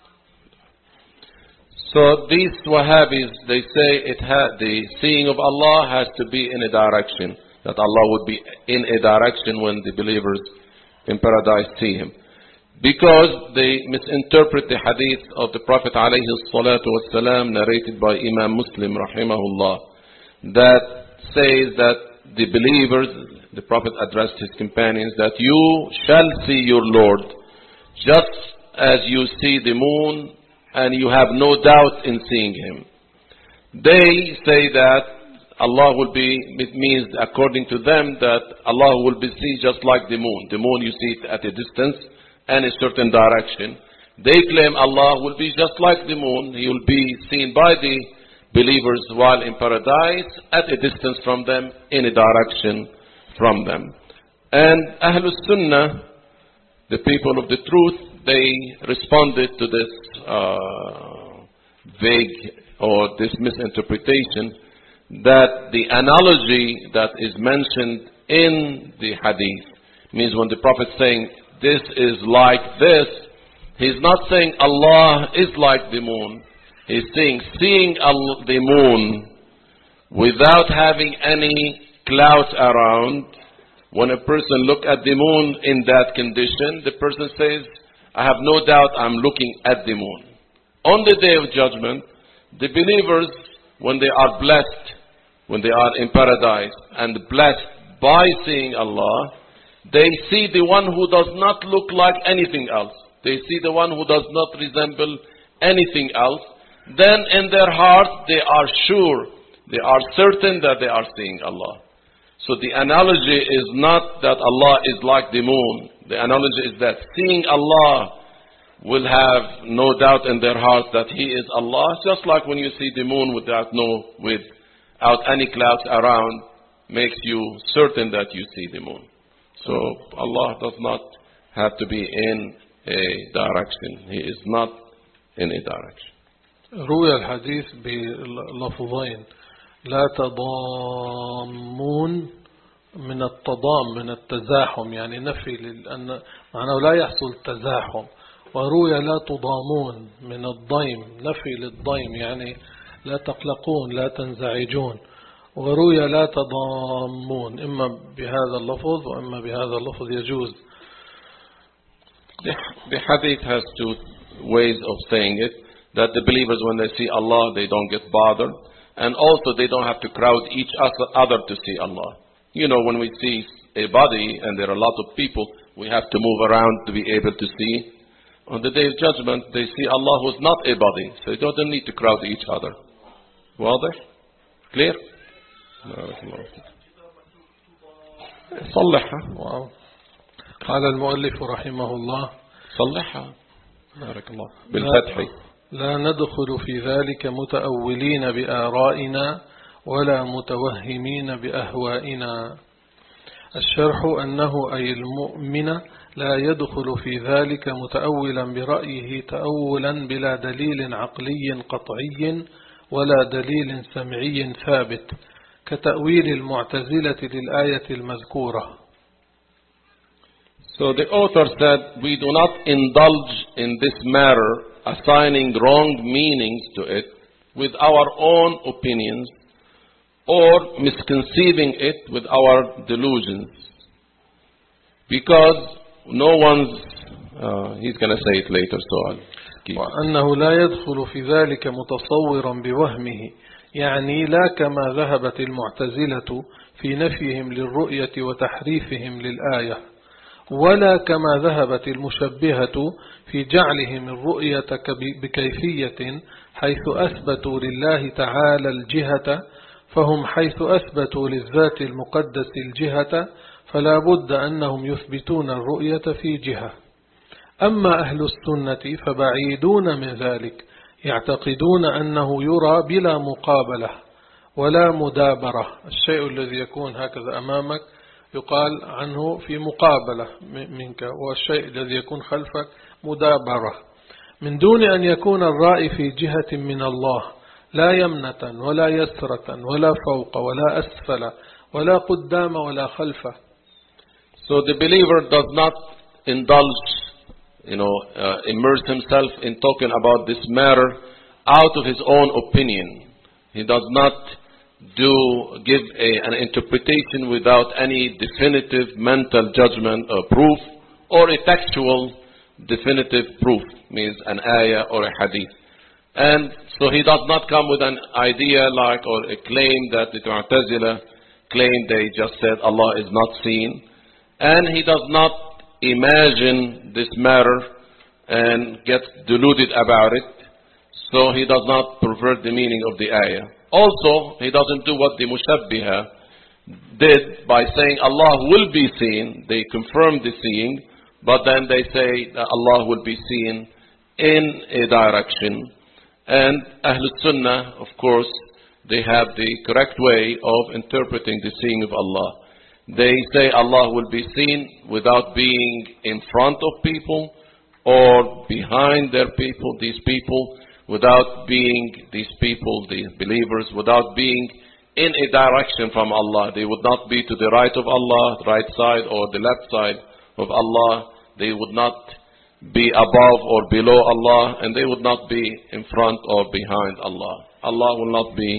So these Wahhabis, they say the seeing of Allah has to be in a direction, that Allah would be in a direction when the believers in paradise see Him. Because they misinterpret the hadith of the Prophet ﷺ narrated by Imam Muslim rahimahullah, that says that the believers, the Prophet addressed his companions, that you shall see your Lord just as you see the moon and you have no doubt in seeing Him. They say that Allah will be, it means according to them that Allah will be seen just like the moon. The moon you see it at a distance and a certain direction. They claim Allah will be just like the moon. He will be seen by the believers while in paradise at a distance from them, in a direction from them. And Ahlul Sunnah, the people of the truth, they responded to this vague or this misinterpretation, that the analogy that is mentioned in the hadith means when the Prophet is saying this is like this, he's not saying Allah is like the moon. He's saying seeing the moon without having any clouds around. When a person look at the moon in that condition, the person says, I have no doubt I'm looking at the moon. On the day of judgment, the believers, when they are blessed, when they are in paradise and blessed by seeing Allah, they see the one who does not look like anything else. They see the one who does not resemble anything else. Then in their hearts they are sure, they are certain that they are seeing Allah. So the analogy is not that Allah is like the moon. The analogy is that seeing Allah will have no doubt in their heart that He is Allah. Just like when you see the moon without any clouds around, makes you certain that you see the moon. So Allah does not have to be in a direction. He is not in a direction. روي الحديث بلفظين: لا تضامون، من التضام من التزاحم، يعني نفي لأن معناه لا يحصل تزاحم. وروي لا تضامون من الضيم، نفي للضيم، يعني لا تقلقون لا تنزعجون. وروي لا تضامون، إما بهذا اللفظ وإما بهذا اللفظ يجوز. The hadith has two ways of saying it, that the believers, when they see Allah, they don't get bothered, and also they don't have to crowd each other to see Allah. You know, when we see a body and there are a lot of people, we have to move around to be able to see. On the Day of Judgment, they see Allah who's not a body, so they don't need to crowd each other. واضح? Clear? صلحها. قال المؤلف رحمه الله: صلحها بارك الله بالفتح. لا ندخل في ذلك متأولين بآرائنا ولا متوهمين بأهوائنا. الشرح أنه أي المؤمن لا يدخل في ذلك متأولا برأيه تأولا بلا دليل عقلي قطعي ولا دليل سمعي ثابت، كتأويل المعتزلة للآية المذكورة. So the author said, we do not indulge in this matter, assigning wrong meanings to it with our own opinions or misconceiving it with our delusions. Because no one's, he's going to say it later, so I'll keep it. وأنه لا يدخل في ذلك متصورا بوهمه، يعني لا كما ذهبت المعتزلة في نفيهم للرؤية وتحريفهم للآية، ولا كما ذهبت المشبهة في جعلهم الرؤية بكيفية حيث أثبتوا لله تعالى الجهة، فهم حيث أثبتوا للذات المقدس الجهة فلا بد أنهم يثبتون الرؤية في جهة. أما أهل السنة فبعيدون من ذلك، يعتقدون أنه يرى بلا مقابلة ولا مدابرة. الشيء الذي يكون هكذا أمامك يقال عنه في مقابلة منك، والشيء الذي يكون خلفك مدابرة، من دون أن يكون الرائي في جهة من الله، لا يمنة ولا يسرة ولا فوق ولا أسفل ولا قدام ولا خلف. So the believer does not indulge, immerse himself in talking about this matter out of his own opinion. He does not give an interpretation without any definitive mental judgment or proof, or a textual definitive proof, means an ayah or a hadith. And so he does not come with an idea or a claim that the Mu'tazila claim. They just said Allah is not seen. And he does not imagine this matter and get deluded about it. So he does not pervert the meaning of the ayah. Also, he doesn't do what the Mushabbiha did by saying Allah will be seen. They confirm the seeing, but then they say that Allah will be seen in a direction. And Ahlul Sunnah, of course, they have the correct way of interpreting the seeing of Allah. They say Allah will be seen without being in front of people or behind these people, without being these people, these believers, without being in a direction from Allah. They would not be to the right of Allah, right side, or the left side of Allah. They would not be above or below Allah, and they would not be in front or behind Allah. Allah will not be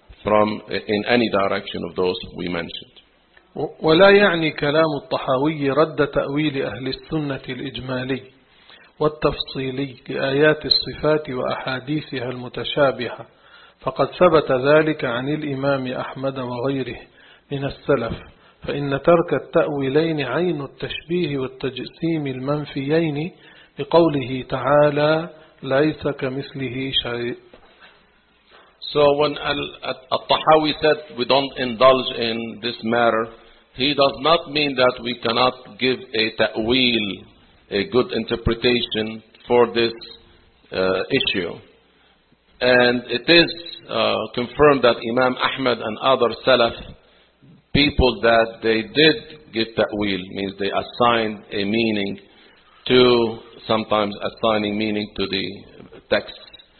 in any direction of those we mentioned. ولا يعني كلام الطحاوي رد تأويل أهل السنة الإجمالي والتفصيلي لآيات الصفات وأحاديثها المتشابهة، فقد ثبت ذلك عن الإمام أحمد وغيره من السلف، فإن ترك التأويلين عين التشبيه والتجسيم المنفيين بقوله تعالى ليس كمثله شيء. So when Al-Tahawi said we don't indulge in this matter, he does not mean that we cannot give a ta'weel, a good interpretation for this issue. And it is confirmed that Imam Ahmad and other Salaf, people that they did get ta'wil, means they assigned a meaning to, sometimes assigning meaning to the text.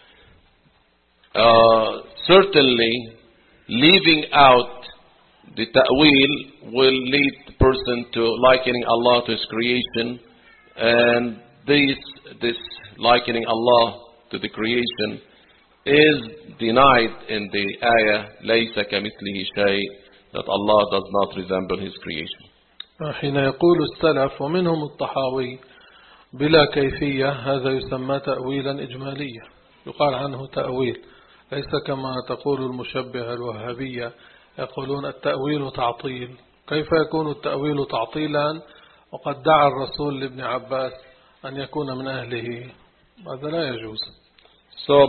Certainly, leaving out the ta'wil will lead the person to likening Allah to His creation, and this likening Allah to the creation is denied in the ayah لَيْسَ كَمِثْلِهِ شَيْءٍ, that Allah does not resemble His creation. حين يقول السلف ومنهم الطحاوي بلا كيفية، هذا يسمى تأويلا إجماليا، يقال عنه تأويل، ليس كما تقول المشبهة الوهابية يقولون التأويل تعطيل. كيف يكون التأويل تعطيلا وقد دعا الرسول لابن عباس أن يكون من أهله؟ هذا لا يجوز. So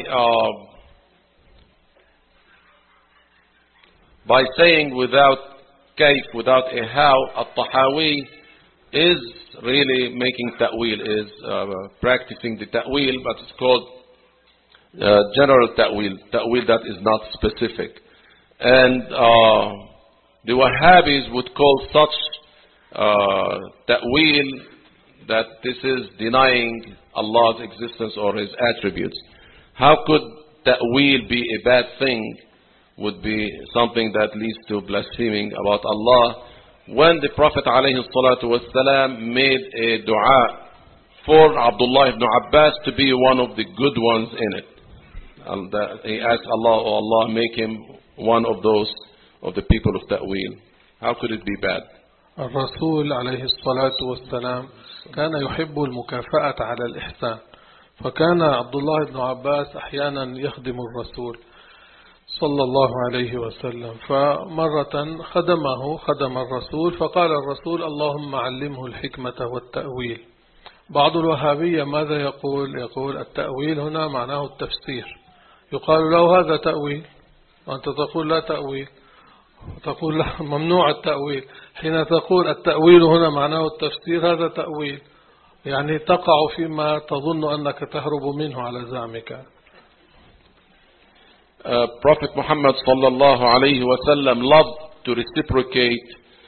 by saying without kayf, without a how, at-Tahawi is really making ta'wil, is practicing the ta'wil, but it's called general ta'wil, ta'wil that is not specific. And the Wahhabis would call such ta'wil that this is denying Allah's existence or His attributes. How could ta'wil be a bad thing? Would be something that leads to blaspheming about Allah, when the Prophet ﷺ made a dua for Abdullah ibn Abbas to be one of the good ones in it. And he asked Allah, oh Allah, make him one of those, of the people of ta'wil. How could it be bad? الرسول عليه الصلاة والسلام كان يحب المكافأة على الإحسان، فكان عبد الله بن عباس أحيانا يخدم الرسول صلى الله عليه وسلم، فمرة خدم الرسول، فقال الرسول اللهم علمه الحكمة والتأويل. بعض الوهابية ماذا يقول؟ يقول التأويل هنا معناه التفسير، يقال له هذا تأويل وأنت تقول لا تأويل، تقول لا ممنوع التأويل. حين تقول التأويل هنا معناه التفسير، هذا تأويل، يعني تقع فيما تظن أنك تهرب منه على زعمك. Prophet Muhammad sallallahu alayhi wa sallam loved to reciprocate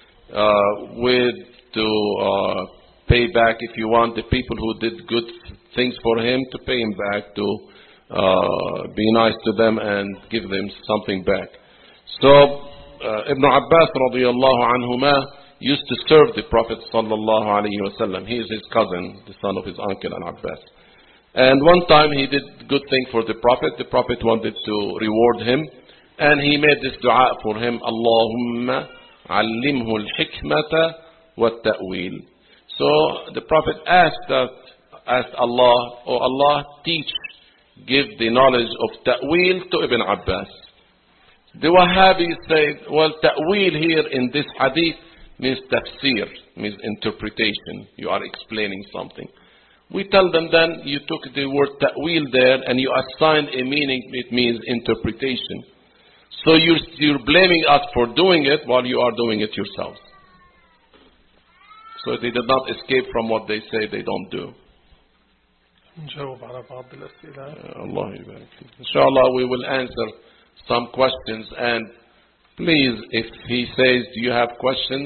to pay back, if you want, the people who did good things for him, to pay him back, to be nice to them and give them something back. So Ibn Abbas radiyallahu anhuma used to serve the Prophet sallallahu alayhi wa sallam. He is his cousin, the son of his uncle Al-Abbas. And one time he did good thing for the Prophet. The Prophet wanted to reward him, and he made this dua for him, Allahumma allimhu al-hikmata wa-ta'wil. So the Prophet asked Allah, oh Allah, give the knowledge of ta'wil to Ibn Abbas. The Wahhabis say, well, ta'wil here in this hadith means tafsir, means interpretation. You are explaining something. We tell them, then you took the word ta'wil there and you assigned a meaning, it means interpretation. So you're blaming us for doing it while you are doing it yourselves. So they did not escape from what they say they don't do. Inshallah, we will answer some questions, and please, if he says, do you have questions?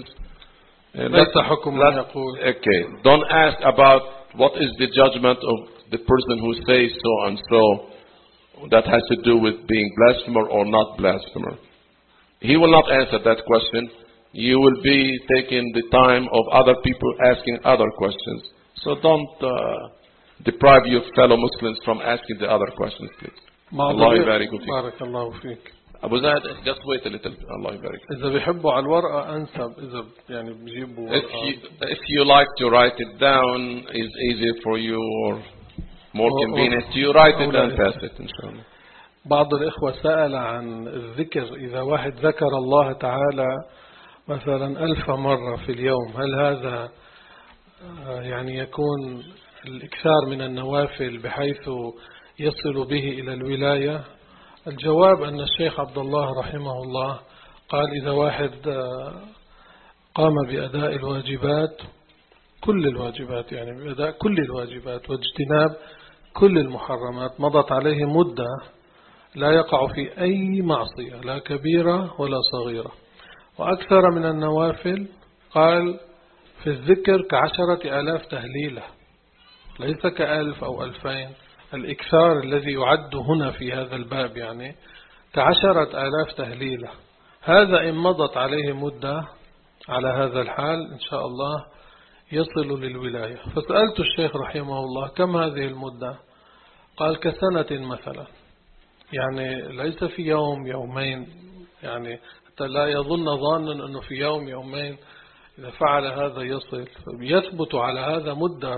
Okay, don't ask about what is the judgment of the person who says so and so, that has to do with being blasphemer or not blasphemer. He will not answer that question. You will be taking the time of other people asking other questions. So don't deprive your fellow Muslims from asking the other questions, please. Allah يبارك فيك. بارك الله فيك. Abu Zaid, just wait a little. Allah يبارك. إذا بيحبوا على الورقة أنسب، إذا يعني بيجيبوا If you like to write it down, is easier for you or more convenient, you write it and pass it, inshallah. بعض الإخوة سأل عن الذكر، إذا واحد ذكر الله تعالى مثلا 1000 مرة في اليوم، هل هذا يعني يكون الإكثار من النوافل بحيث يصل به إلى الولاية؟ الجواب أن الشيخ عبد الله رحمه الله قال إذا واحد قام بأداء الواجبات كل الواجبات، يعني بأداء كل الواجبات واجتناب كل المحرمات، مضت عليه مدة لا يقع في أي معصية لا كبيرة ولا صغيرة. وأكثر من النوافل قال في الذكر ك10,000 تهليلة، ليس ك1000 أو 2000. الإكثار الذي يعد هنا في هذا الباب يعني ك10,000 تهليلة. هذا إن مضت عليه مدة على هذا الحال إن شاء الله يصل للولاية. فسألت الشيخ رحمه الله كم هذه المدة؟ قال كسنة مثلا، يعني ليس في يوم يومين، يعني حتى لا يظن ظان أنه في يوم يومين إذا فعل هذا يصل، فيثبت على هذا مدة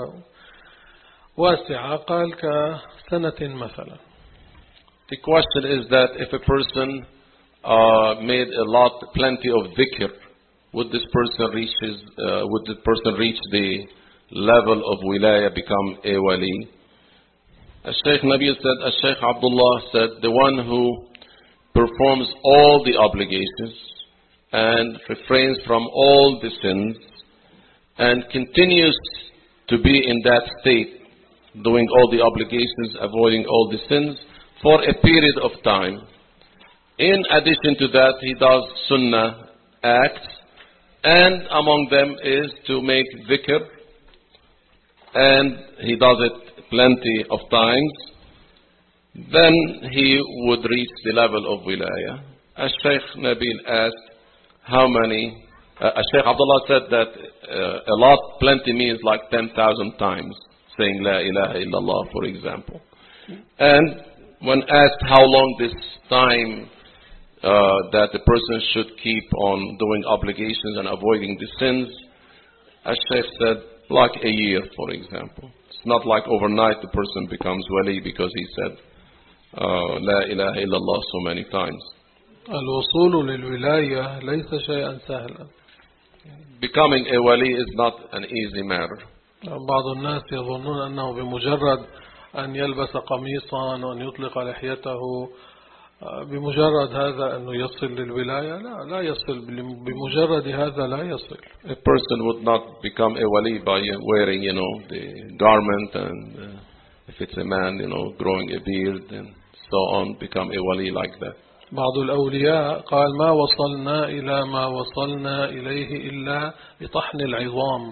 واسعة. قال كسنة مثلا. The question is that if a person made plenty of dhikr, would this person reach the level of wilaya, become a wali? Shaykh Nabil said, Shaykh Abdullah said, the one who performs all the obligations and refrains from all the sins and continues to be in that state, doing all the obligations, avoiding all the sins for a period of time. In addition to that, he does sunnah acts, and among them is to make dhikr, and he does it plenty of times, then he would reach the level of wilayah. As Shaykh Nabil asked, how many? Shaykh Abdullah said that a lot, plenty means like 10,000 times, saying La ilaha illallah, for example. And when asked how long this time that the person should keep on doing obligations and avoiding the sins, as Shaykh said, like a year, for example. It's not like overnight the person becomes wali because he said La ilaha illallah so many times. الوصول للولاية ليس شيئا سهلا. Becoming a wali is not an easy matter. بعض الناس يظنون أنه بمجرد أن يلبس قميصا وأن يطلق لحيته بمجرد هذا أنه يصل للولاية. لا يصل، بمجرد هذا لا يصل. A person would not become a wali by wearing, the garment, and if it's a man, growing a beard and so on, become a wali like that. بعض الأولياء قال ما وصلنا إلى ما وصلنا إليه إلا بطحن العظام.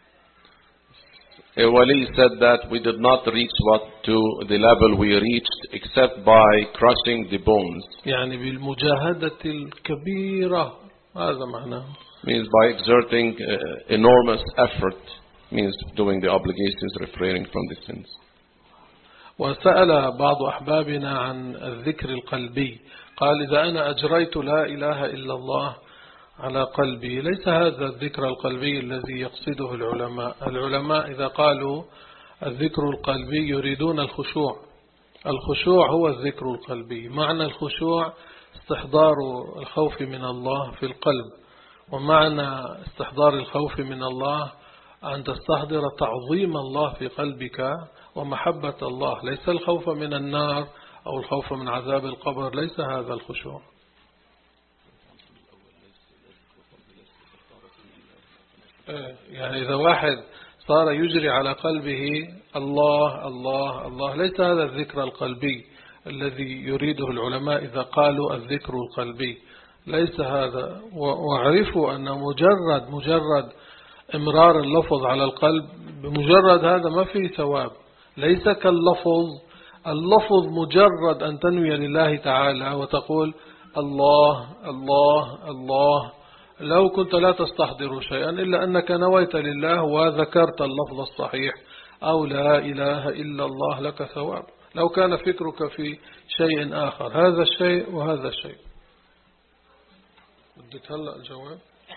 A wali said that we did not reach to the level we reached except by crushing the bones. يعني بالمجاهدة الكبيرة، هذا معناه. Means by exerting enormous effort, means doing the obligations, refraining from the sins. وسأل بعض أحبابنا عن الذكر القلبي، قال إذا أنا أجريت لا إله إلا الله على قلبي، ليس هذا الذكر القلبي الذي يقصده العلماء. العلماء إذا قالوا الذكر القلبي يريدون الخشوع. الخشوع هو الذكر القلبي. معنى الخشوع استحضار الخوف من الله في القلب، ومعنى استحضار الخوف من الله أن تستحضر تعظيم الله في قلبك ومحبة الله، ليس الخوف من النار أو الخوف من عذاب القبر، ليس هذا الخشوع. يعني إذا واحد صار يجري على قلبه الله الله الله، ليس هذا الذكر القلبي الذي يريده العلماء إذا قالوا الذكر القلبي، ليس هذا. واعرفوا أن مجرد إمرار اللفظ على القلب بمجرد هذا ما فيه ثواب، ليس كاللفظ. اللفظ مجرد أن تنوي لله تعالى وتقول الله الله الله، لو كنت لا تستحضر شيئا إلا أنك نويت لله وذكرت اللفظ الصحيح أو لا إله إلا الله لك ثواب. لو كان فكرك في شيء آخر، هذا الشيء وهذا الشيء. بدك هلأ الجواب؟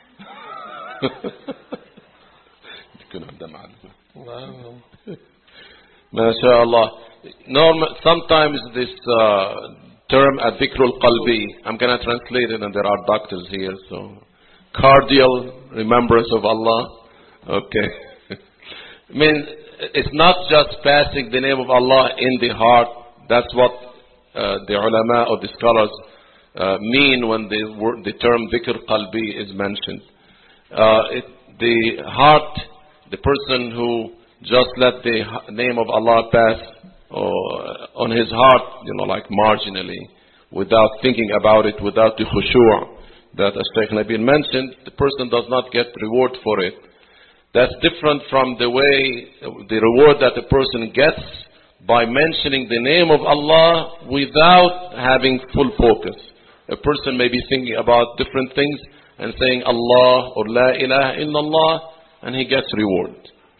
ما شاء الله. Sometimes this term الذكر القلبي, I'm going to translate it, and there are doctors here, so cardial remembrance of Allah. Okay. I mean, it's not just passing the name of Allah in the heart. That's what the ulama or the scholars mean when the term dhikr qalbi is mentioned. The heart, the person who just let the name of Allah pass on his heart, like marginally, without thinking about it, without the khushu' that Shaykh Nabil mentioned, the person does not get reward for it. That's different from the reward that the person gets by mentioning the name of Allah without having full focus. A person may be thinking about different things and saying Allah or La ilaha illallah, and he gets reward.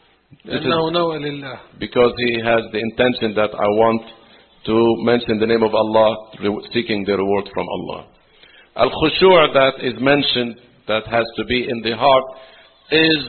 Because he has the intention that I want to mention the name of Allah, seeking the reward from Allah. Al-khushu' that is mentioned, that has to be in the heart, is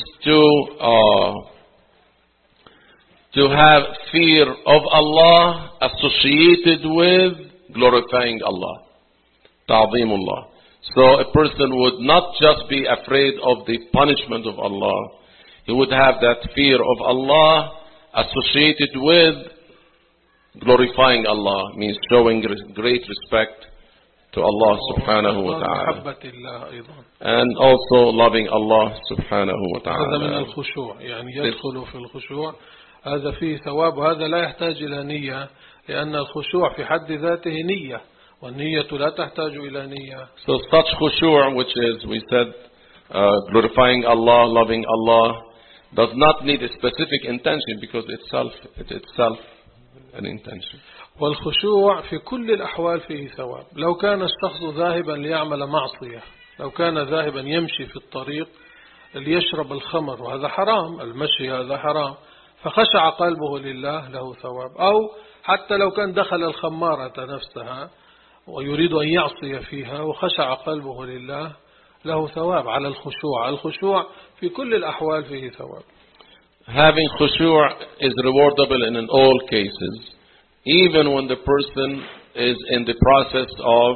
to have fear of Allah associated with glorifying Allah. Ta'zeemullah. So a person would not just be afraid of the punishment of Allah. He would have that fear of Allah associated with glorifying Allah, means showing great respect to Allah subhanahu wa ta'ala. And also loving Allah subhanahu wa ta'ala. هذا من الخشوع، يعني يدخل في الخشوع، هذا فيه ثواب، وهذا لا يحتاج إلى نية، لأن الخشوع في حد ذاته نية، والنية لا تحتاج إلى نية. So such khushu', which is, we said, glorifying Allah, loving Allah, does not need a specific intention, because it's itself an intention. والخشوع في كل الأحوال فيه ثواب. لو كان الشخص ذاهبا ليعمل معصية، لو كان ذاهبا يمشي في الطريق ليشرب الخمر، وهذا حرام، المشي هذا حرام، فخشع قلبه لله، له ثواب. أو حتى لو كان دخل الخمارة نفسها ويريد أن يعصي فيها وخشع قلبه لله، له ثواب على الخشوع. الخشوع في كل الأحوال فيه ثواب. Having khushu' is rewardable in all cases, even when the person is in the process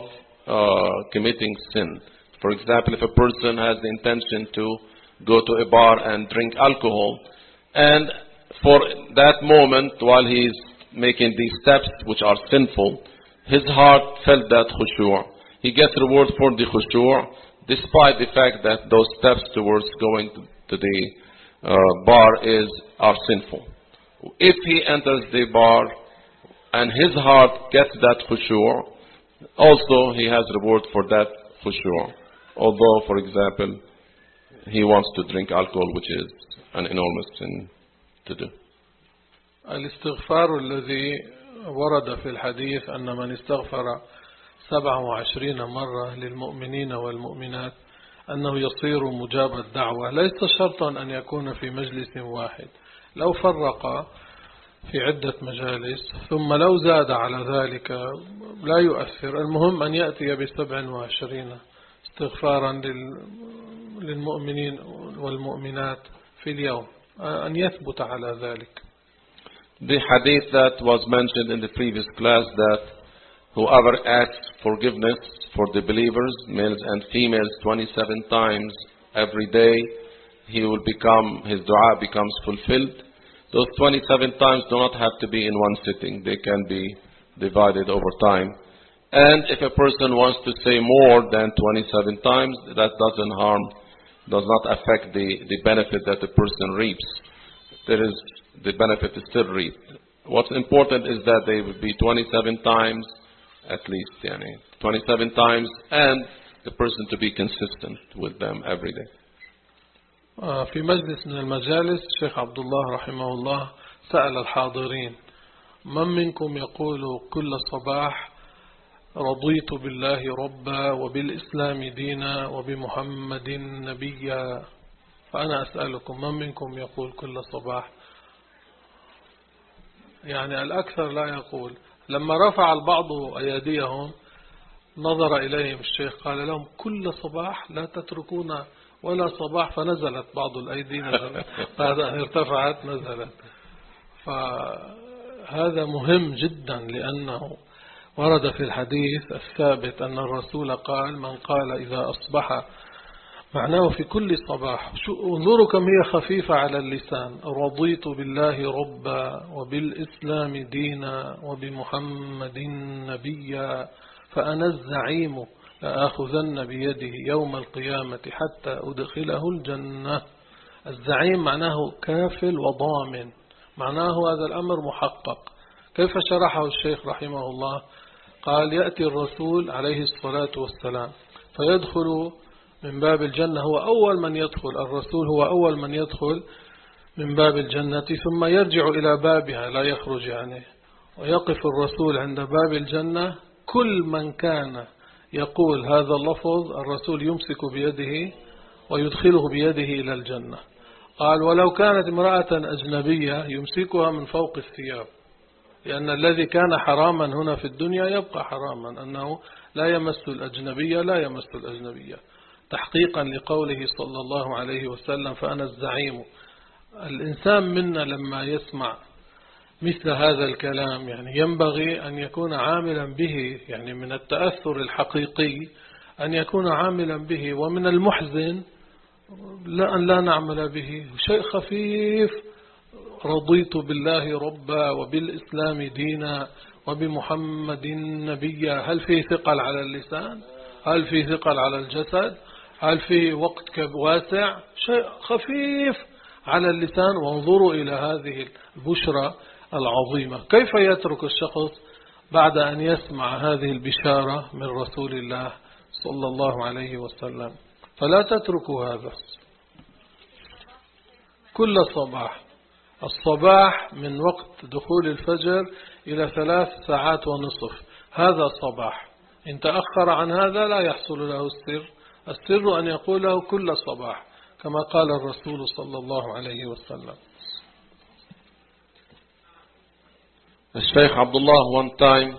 of committing sin. For example, if a person has the intention to go to a bar and drink alcohol, and for that moment, while he is making these steps which are sinful, his heart felt that khushu'. He gets reward for the khushu', despite the fact that those steps towards going to the bar are sinful. If he enters the bar and his heart gets that khushu', also he has reward for that khushu'. Although, for example, he wants to drink alcohol, which is an enormous sin to do. الاستغفار الذي ورد في الحديث أن من استغفر 27 مرة للمؤمنين والمؤمنات أنه يصير مجاب الدعوة، ليس شرطا أن يكون في مجلس واحد. لو فرق في عدة مجالس ثم لو زاد على ذلك لا يؤثر. المهم أن يأتي ب27 استغفارا للمؤمنين والمؤمنات في اليوم، أن يثبت على ذلك. The hadith that was mentioned in the previous class, that whoever asks forgiveness for the believers, males and females, 27 times every day, his dua becomes fulfilled. Those 27 times do not have to be in one sitting. They can be divided over time. And if a person wants to say more than 27 times, that does not affect the benefit that the person reaps. The benefit is still reaped. What's important is that they would be 27 times at least, 27 times, and the person to be consistent with them every day. في مجلس من المجالس الشيخ عبد الله رحمه الله سأل الحاضرين: من منكم يقول كل صباح رضيت بالله ربا وبالإسلام دينا وبمحمد نبيا؟ فأنا أسألكم: من منكم يقول كل صباح؟ يعني الأكثر لا يقول. لما رفع البعض أيديهم نظر إليهم الشيخ قال لهم: كل صباح لا تتركون ولا صباح، فنزلت بعض الأيدي، بعد أن ارتفعت نزلت. فهذا مهم جدا، لأنه ورد في الحديث الثابت أن الرسول قال: من قال إذا أصبح، معناه في كل صباح. انظروا كم هي خفيفة على اللسان: رضيت بالله ربا وبالإسلام دينا وبمحمد نبيا فأنا الزعيم لآخذن بيده يوم القيامة حتى أدخله الجنة. الزعيم معناه كافل وضامن، معناه هذا الأمر محقق. كيف شرحه الشيخ رحمه الله؟ قال يأتي الرسول عليه الصلاة والسلام فيدخل من باب الجنة، هو أول من يدخل، الرسول هو أول من يدخل من باب الجنة، ثم يرجع إلى بابها لا يخرج يعني، ويقف الرسول عند باب الجنة. كل من كان يقول هذا اللفظ الرسول يمسك بيده ويدخله بيده إلى الجنة. قال ولو كانت امرأة أجنبية يمسكها من فوق الثياب، لأن الذي كان حراما هنا في الدنيا يبقى حراما، أنه لا يمس الأجنبية، لا يمس الأجنبية، تحقيقا لقوله صلى الله عليه وسلم فأنا الزعيم. الإنسان منا لما يسمع مثل هذا الكلام يعني ينبغي أن يكون عاملا به، يعني من التأثر الحقيقي أن يكون عاملا به، ومن المحزن أن لا نعمل به. شيء خفيف، رضيت بالله ربا وبالإسلام دينا وبمحمد نبيا، هل فيه ثقل على اللسان؟ هل فيه ثقل على الجسد؟ هل فيه وقت واسع؟ شيء خفيف على اللسان. وانظروا إلى هذه البشرى العظيمة، كيف يترك الشخص بعد أن يسمع هذه البشارة من رسول الله صلى الله عليه وسلم؟ فلا تتركوا هذا. كل صباح، الصباح من وقت دخول الفجر إلى 3 ساعات ونصف، هذا صباح. إن تأخر عن هذا لا يحصل له السر. السر أن يقوله كل صباح كما قال الرسول صلى الله عليه وسلم. Shaykh Abdullah one time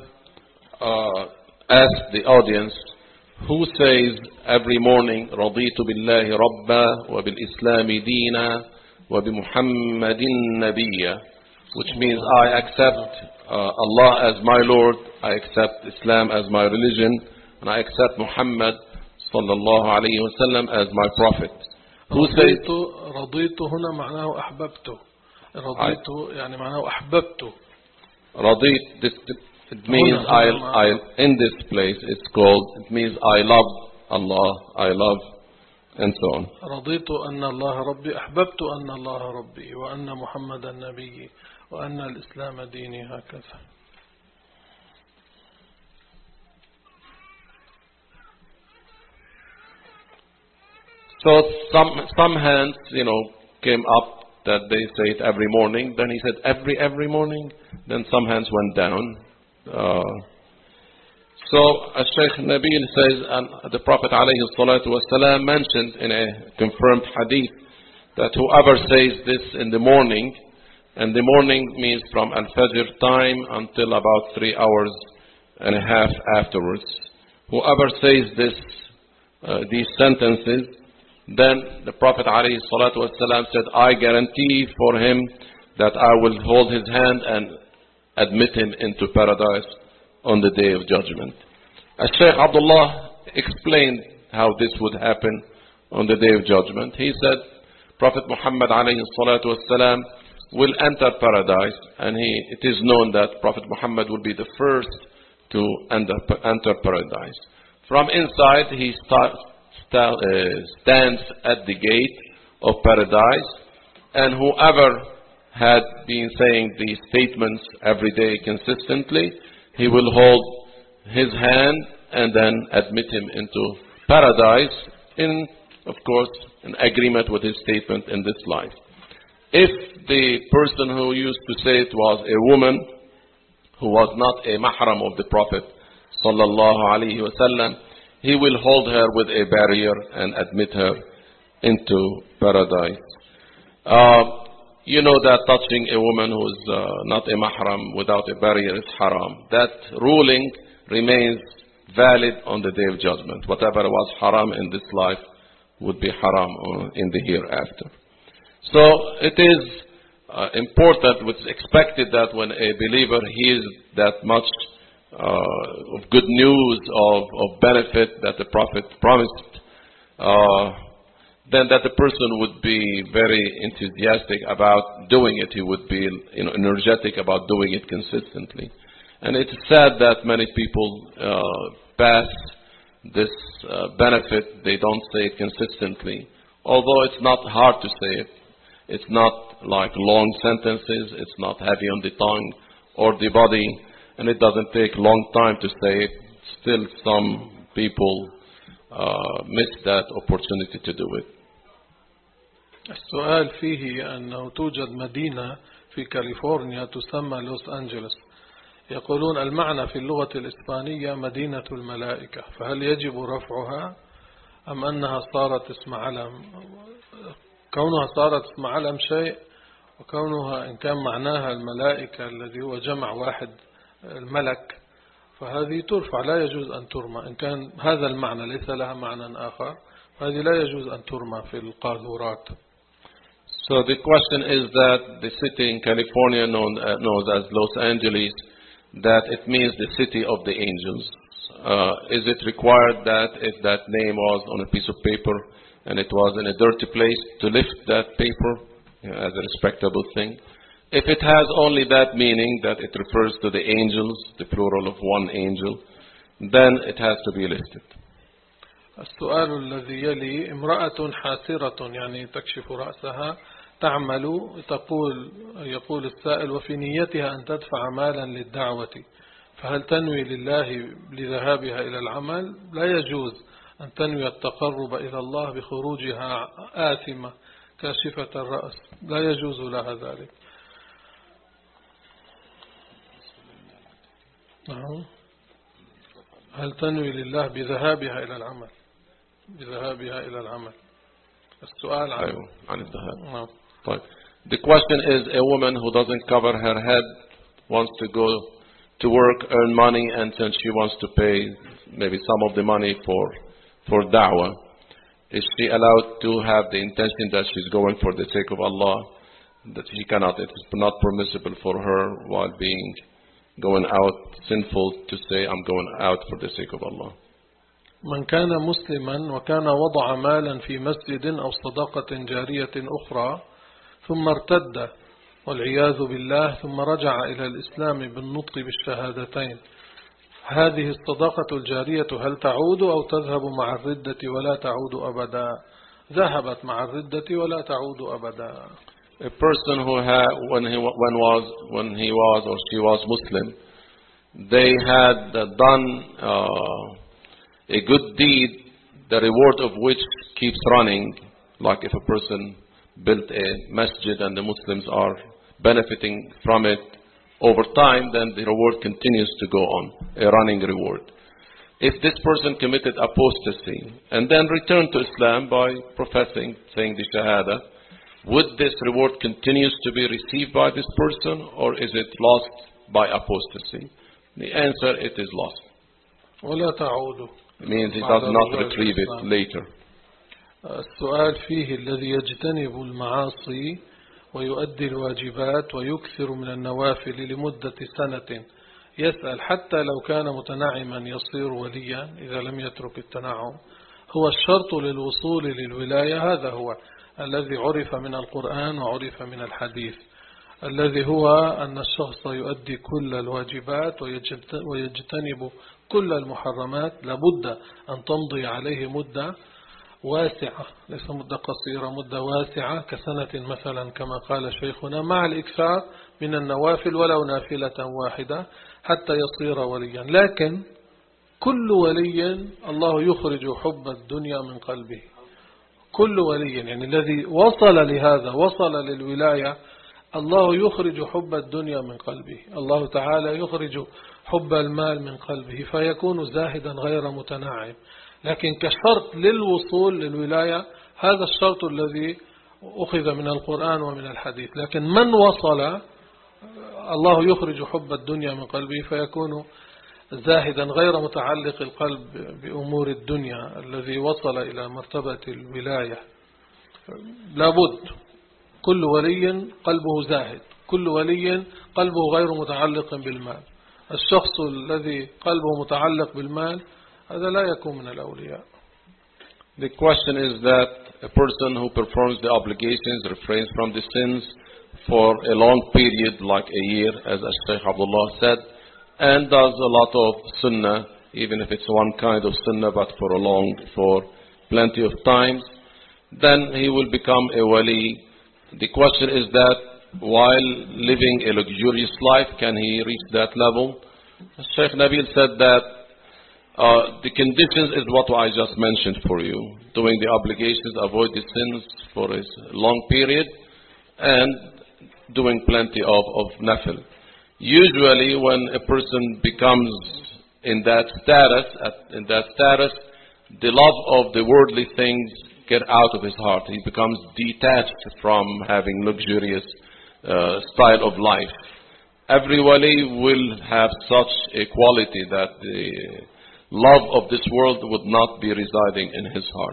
asked the audience, who says every morning, رضيت بالله ربا وبالإسلام دينا وبمحمد نبيا, which means I accept Allah as my Lord, I accept Islam as my religion, and I accept Muhammad sallallahu alayhi wa sallam as my prophet. Who says رضيت هنا معناه أحببته. رضيت يعني معناه أحببته. رضيت, it means I in this place it's called, it means I love Allah, I love, and so on. رضيت أن الله ربي، أحببت أن الله ربي، وأن محمد النبي، وأن الإسلام ديني، هكذا. So some hands, came up that they say it every morning. Then he said every morning. Then some hands went down. So Shaykh Nabil says, and the Prophet alayhi salatu wasalam mentioned in a confirmed hadith that whoever says this in the morning, and the morning means from Al-Fajr time until about 3 hours and a half afterwards, whoever says this, these sentences, then the Prophet ﷺ said, I guarantee for him that I will hold his hand and admit him into paradise on the day of judgment. As Shaykh Abdullah explained how this would happen on the day of judgment, he said, Prophet Muhammad ﷺ will enter paradise, and it is known that Prophet Muhammad will be the first to enter paradise. From inside, he stands at the gate of paradise, and whoever had been saying these statements every day consistently, he will hold his hand and then admit him into paradise in, of course, in agreement with his statement in this life. If the person who used to say it was a woman who was not a mahram of the Prophet sallallahu alaihi wasallam, he will hold her with a barrier and admit her into paradise. You know that touching a woman who is not a mahram without a barrier is haram. That ruling remains valid on the day of judgment. Whatever was haram in this life would be haram in the hereafter. So it is important, it's expected that when a believer hears that much of good news, of benefit that the Prophet promised, then that the person would be very enthusiastic about doing it. He would be energetic about doing it consistently. And it's sad that many people pass this benefit. They don't say it consistently. Although it's not hard to say it, It's not like long sentences. It's not heavy on the tongue or the body, and it doesn't take long time to say it. Still, some people miss that opportunity to do it. السؤال فيه أنه توجد مدينة في كاليفورنيا تسمى لوس أنجلوس. يقولون المعنى في اللغة الإسبانية مدينة الملائكة، فهل يجب رفعها أم أنها صارت اسم علم؟ كونها صارت اسم علم شيء، وكونها إن كان معناها الملائكة الذي هو جمع واحد الملك، فهذه ترفع، لا يجوز أن ترمى. إن كان هذا المعنى ليس لها معنى آخر، فهذه لا يجوز أن ترمى في القاذورات. So the question is that the city in California known as Los Angeles, that it means the city of the angels. Is it required that if that name was on a piece of paper and it was in a dirty place to lift that paper as a respectable thing? If it has only that meaning, that it refers to the angels, the plural of one angel, then it has to be lifted. السؤال الذي يلي: امرأة حاسرة يعني تكشف رأسها تعمل، يقول السائل: وفي نيتها أن تدفع مالا للدعوة، فهل تنوي لله لذهابها إلى العمل؟ لا يجوز أن تنوي التقرب إلى الله بخروجها آثمة كاشفة الرأس، لا يجوز لها ذلك. هل تنوي لله بذهابها إلى العمل؟ بذهابها إلى العمل. السؤال عن الذهاب. طيب. The question is, a woman who doesn't cover her head wants to go to work, earn money, and since she wants to pay maybe some of the money for da'wah, is she allowed to have the intention that she's going for the sake of Allah? That she cannot, it is not permissible for her while going out sinful to say, I'm going out for the sake of Allah. من كان مسلما وكان وضع مالا في مسجد أو صدقة جارية أخرى ثم ارتد والعياذ بالله ثم رجع إلى الإسلام بالنطق بالشهادتين، هذه الصدقة الجارية هل تعود أو تذهب مع الردة ولا تعود أبدا؟ ذهبت مع الردة ولا تعود أبدا. A person who had, when he was or she was Muslim, they had done a good deed, the reward of which keeps running. Like if a person built a masjid and the Muslims are benefiting from it over time, then the reward continues to go on, a running reward. If this person committed apostasy and then returned to Islam by professing, saying the Shahada, would this reward continues to be received by this person, or is it lost by apostasy? The answer, it is lost. ولا تعود. It means he does not retrieve it later. السؤال فيه: الذي يجتنب المعاصي ويؤدي الواجبات ويكثر من النوافل لمدة سنة، يسأل: حتى لو كان متنعما يصير وليا إذا لم يترك التنعم؟ هو الشرط للوصول للولاية، هذا هو الذي عرف من القرآن وعرف من الحديث، الذي هو أن الشخص يؤدي كل الواجبات ويجتنب كل المحرمات. لابد أن تمضي عليه مدة واسعة، ليس مدة قصيرة، مدة واسعة كسنة مثلا كما قال شيخنا، مع الإكثار من النوافل ولو نافلة واحدة حتى يصير وليا. لكن كل ولي الله يخرج حب الدنيا من قلبه، كل ولي يعني الذي وصل لهذا، وصل للولاية، الله يخرج حب الدنيا من قلبه، الله تعالى يخرج حب المال من قلبه، فيكون زاهدا غير متناعم. لكن كشرط للوصول للولاية، هذا الشرط الذي أخذ من القرآن ومن الحديث. لكن من وصل، الله يخرج حب الدنيا من قلبه فيكون زاهدا غير متعلق القلب بأمور الدنيا، الذي وصل إلى مرتبة الولاية. لابد كل ولي قلبه زاهد، كل ولي قلبه غير متعلق بالمال. الشخص الذي قلبه متعلق بالمال هذا لا يكون من الأولياء. The question is that a person who performs the obligations, refrains from the sins for a long period, like a year, as Shaykh Abdullah said, and does a lot of sunnah, even if it's one kind of sunnah, but for plenty of times, then he will become a wali the question is that while living a luxurious life, can he reach that level? Sheikh Nabil said that the conditions is what I just mentioned for you. Doing the obligations, avoid the sins for a long period, and doing plenty of nafil. Usually when a person becomes in that status, the love of the worldly things get out of his heart. He becomes detached from having luxurious style of life. Every wali will have such a quality that the love of this world would not be residing in his heart.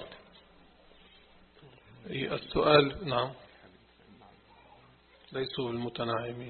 السؤال نعم ليسوا بالمتنعمين.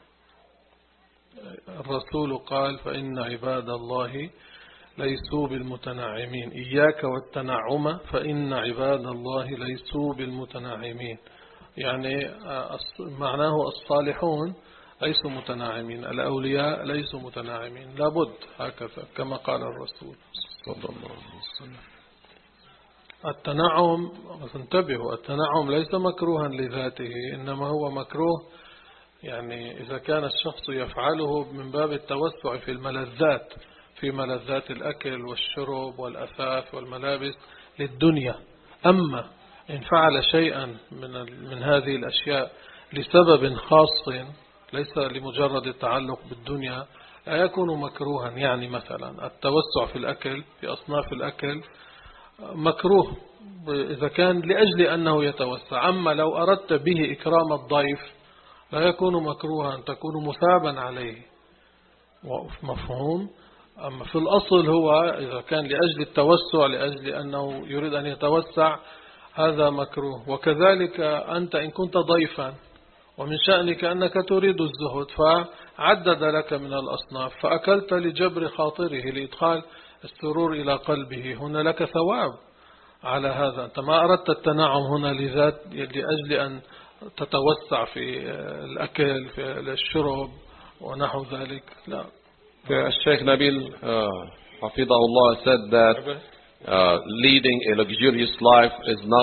الرسول قال فإن عباد الله ليسوا بالمتنعمين. إياك والتنعم فإن عباد الله ليسوا بالمتنعمين. يعني معناه الصالحون ليسوا متناعمين، الأولياء ليسوا متناعمين، لابد هكذا كما قال الرسول صلى الله عليه وسلم. التنعم، انتبهوا، التنعم ليس مكروها لذاته، إنما هو مكروه يعني إذا كان الشخص يفعله من باب التوسع في الملذات، في ملذات الأكل والشرب والأثاث والملابس للدنيا. أما إن فعل شيئا من هذه الأشياء لسبب خاص ليس لمجرد التعلق بالدنيا لا يكون مكروها. يعني مثلا التوسع في الأكل، في أصناف الأكل مكروه إذا كان لأجل أنه يتوسع. أما لو أردت به إكرام الضيف لا يكون مكروها، تكون مثابا عليه. مفهوم؟ أما في الأصل هو إذا كان لأجل التوسع، لأجل أنه يريد أن يتوسع، هذا مكروه. وكذلك أنت إن كنت ضيفا ومن شأنك أنك تريد الزهد فعدد لك من الأصناف فأكلت لجبر خاطره لإدخال السرور إلى قلبه، هنا لك ثواب على هذا. أنت ما أردت التنعم هنا لأجل أن تتوسع في الأكل، في الشرب ونحو ذلك، لا. Sheikh Nabil Hafidahullah said that leading a luxurious life is not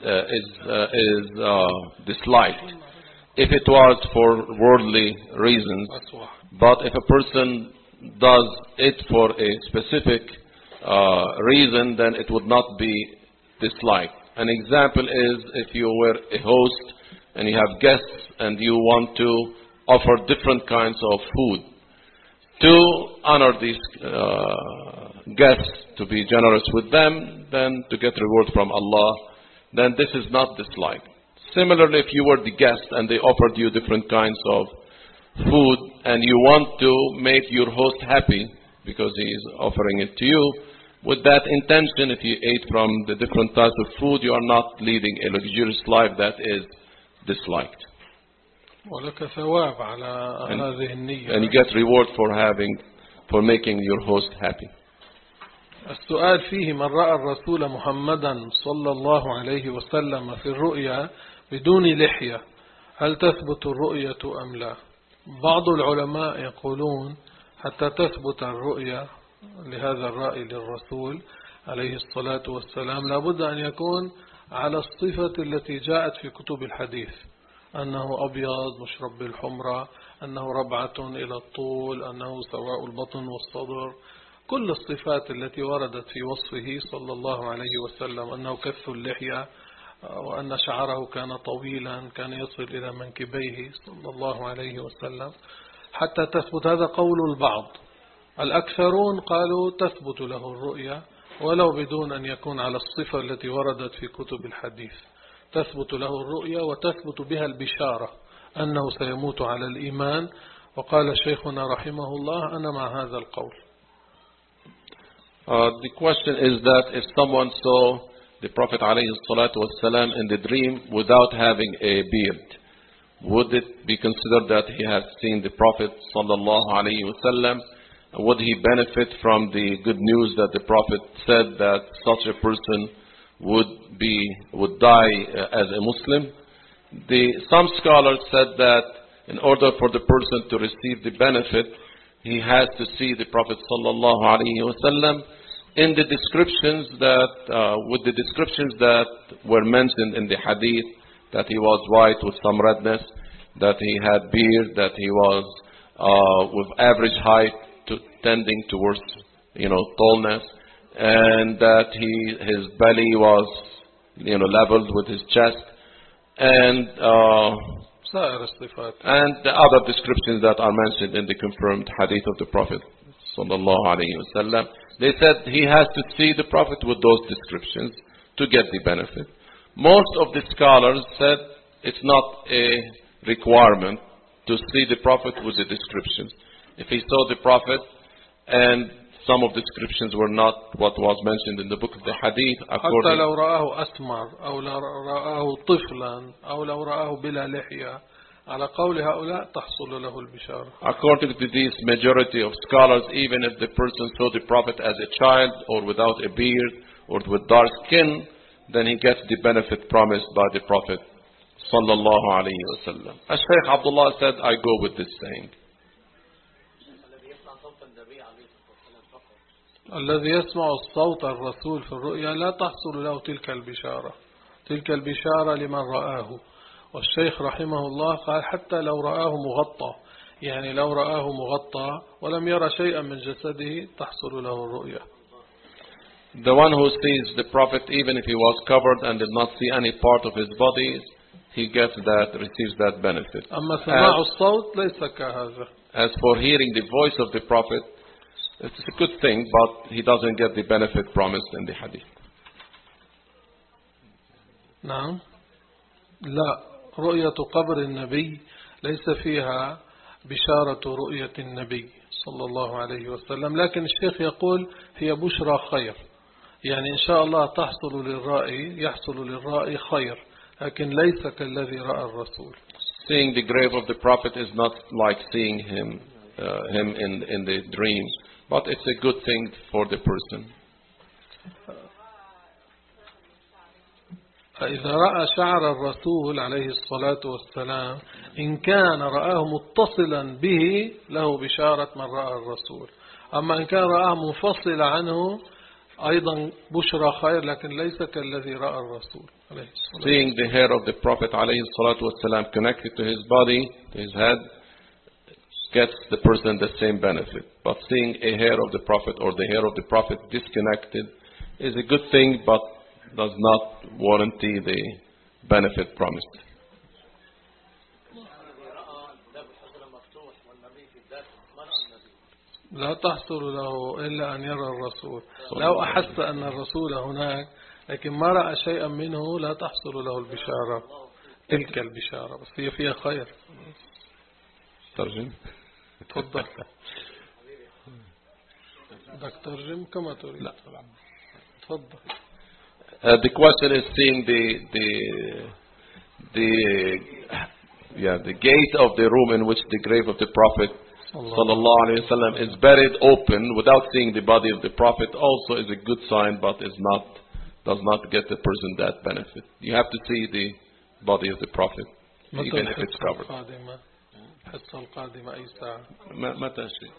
disliked if it was for worldly reasons. But if a person does it for a specific reason, then it would not be disliked. An example is if you were a host and you have guests and you want to offer different kinds of food to honor these guests, to be generous with them, then to get reward from Allah, then this is not disliked. Similarly, if you were the guest and they offered you different kinds of food and you want to make your host happy because he is offering it to you, with that intention, if you ate from the different types of food, you are not leading a luxurious life that is disliked. ولك ثواب على هذه النية. And you get reward for making your host happy. السؤال فيه من رأى الرسول محمدا صلى الله عليه وسلم في الرؤيا بدون لحية هل تثبت الرؤية أم لا؟ بعض العلماء يقولون حتى تثبت الرؤية لهذا الرأي للرسول عليه الصلاة والسلام لابد أن يكون على الصفة التي جاءت في كتب الحديث، أنه أبيض مشرب بالحمرة، أنه ربعة إلى الطول، أنه سواء البطن والصدر، كل الصفات التي وردت في وصفه صلى الله عليه وسلم، أنه كث اللحية، وأن شعره كان طويلا كان يصل إلى منكبيه صلى الله عليه وسلم. حتى تثبت، هذا قول البعض. الأكثرون قالوا تثبت له الرؤيا ولو بدون أن يكون على الصفة التي وردت في كتب الحديث، تثبت له الرؤيا وتثبت بها البشارة أنه سيموت على الإيمان. وقال شيخنا رحمه الله أنا مع هذا القول. The question is that if someone saw the Prophet ﷺ in the dream without having a beard, would it be considered that he has seen the Prophet ﷺ? Would he benefit from the good news that the Prophet said that such a person would die as a Muslim? Some scholars said that in order for the person to receive the benefit, he has to see the Prophet ﷺ in the descriptions that, with the descriptions that were mentioned in the hadith that he was white with some redness, that he had beard, that he was with average height tending towards, tallness, and that his belly was, leveled with his chest, and the other descriptions that are mentioned in the confirmed hadith of the Prophet sallallahu alaihi wasallam. They said he has to see the Prophet with those descriptions to get the benefit. Most of the scholars said it's not a requirement to see the Prophet with the descriptions. If he saw the Prophet and some of the descriptions were not what was mentioned in the book of the hadith, حتى لو رآه أسمر أو لو رآه طفلا أو لو رآه بلا لحية على قول هؤلاء تحصل له البشارة. According to this majority of scholars, even if the person saw the Prophet as a child or without a beard or with dark skin, then he gets the benefit promised by the Prophet sallallahu alayhi wa sallam. As Shaykh Abdullah said, I go with this saying. الذي يسمع الصوت الرسول في الرؤيا لا تحصل له تلك البشارة. تلك البشارة لمن رآه. والشيخ رحمه الله قال حتى لو رآه مغطى، يعني لو رآه مغطى ولم يرى شيئا من جسده تحصل له الرؤيا. The one who sees the Prophet, even if he was covered and did not see any part of his body, he gets that, receives that benefit. أما سماع الصوت ليس كهذا. As for hearing the voice of the Prophet, it's a good thing, but he doesn't get the benefit promised in the hadith. نعم. لا، رؤية قبر النبي ليس فيها بشارة رؤية النبي صلى الله عليه وسلم، لكن الشيخ يقول هي بشرى خير، يعني إن شاء الله يحصل للرائي خير، لكن ليس كالذي رأى الرسول. Seeing the grave of the Prophet is not like seeing him in the dream, but it's a good thing for the person. فإذا رأى شعر الرسول عليه الصلاة والسلام إن كان رآه متصلا به له بشارة من رأى الرسول، أما إن كان رآه منفصل عنه أيضا بشرى خير، لكن ليس كالذي رأى الرسول عليه الصلاة والسلام. Seeing the hair of the Prophet عليه الصلاة والسلام connected to his body, to his head, gets the person the same benefit. But seeing a hair of the Prophet or the hair of the Prophet disconnected is a good thing, but does not warranty the benefit promised. لا تحصل له إلا أن يرى الرسول. لو أحس أن الرسول هناك لكن ما رأى شيئا منه لا تحصل له البشارة، تلك البشارة، بس هي فيها خير. ترجم. تفضل. بدك ترجم كما تريد. لا. تفضل. The question is seeing the gate of the room in which the grave of the Prophet sallallahu alaihi wasallam is buried open without seeing the body of the Prophet also is a good sign, but does not get the person that benefit. You have to see the body of the Prophet even if it's covered. الحصة القادمة أي ساعة؟ متى شيء؟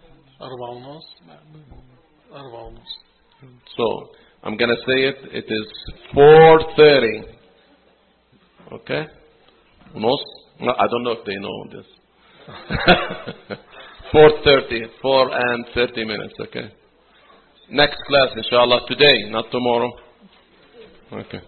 4:30. So I'm going to say it. It is 4:30. Okay? No, I don't know if they know this. 4:30. 4:30 minutes. Okay. Next class, inshallah, today, not tomorrow. Okay.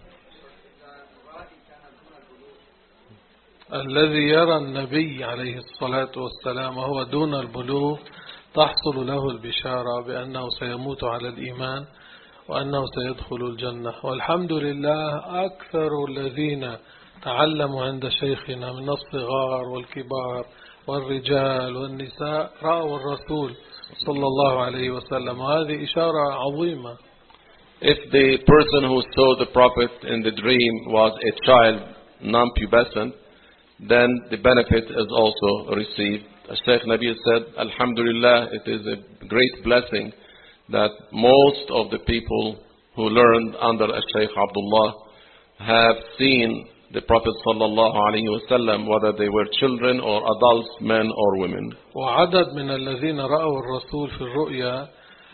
الذي يرى النبي عليه الصلاة والسلام وهو دون البلوغ تحصل له البشارة بأنه سيموت على الإيمان وأنه سيدخل الجنة. والحمد لله أكثر الذين تعلموا عند شيخنا من الصغار والكبار والرجال والنساء رأوا الرسول صلى الله عليه وسلم، وهذه إشارة عظيمة. If the person who saw the Prophet in the dream was a child, non-pubescent, then the benefit is also received. As Shaykh Nabil said, Alhamdulillah, it is a great blessing that most of the people who learned under Shaykh Abdullah have seen the Prophet sallallahu alaihi wasallam, whether they were children or adults, men or women. وعدد من الذين رأوا الرسول في الرؤيا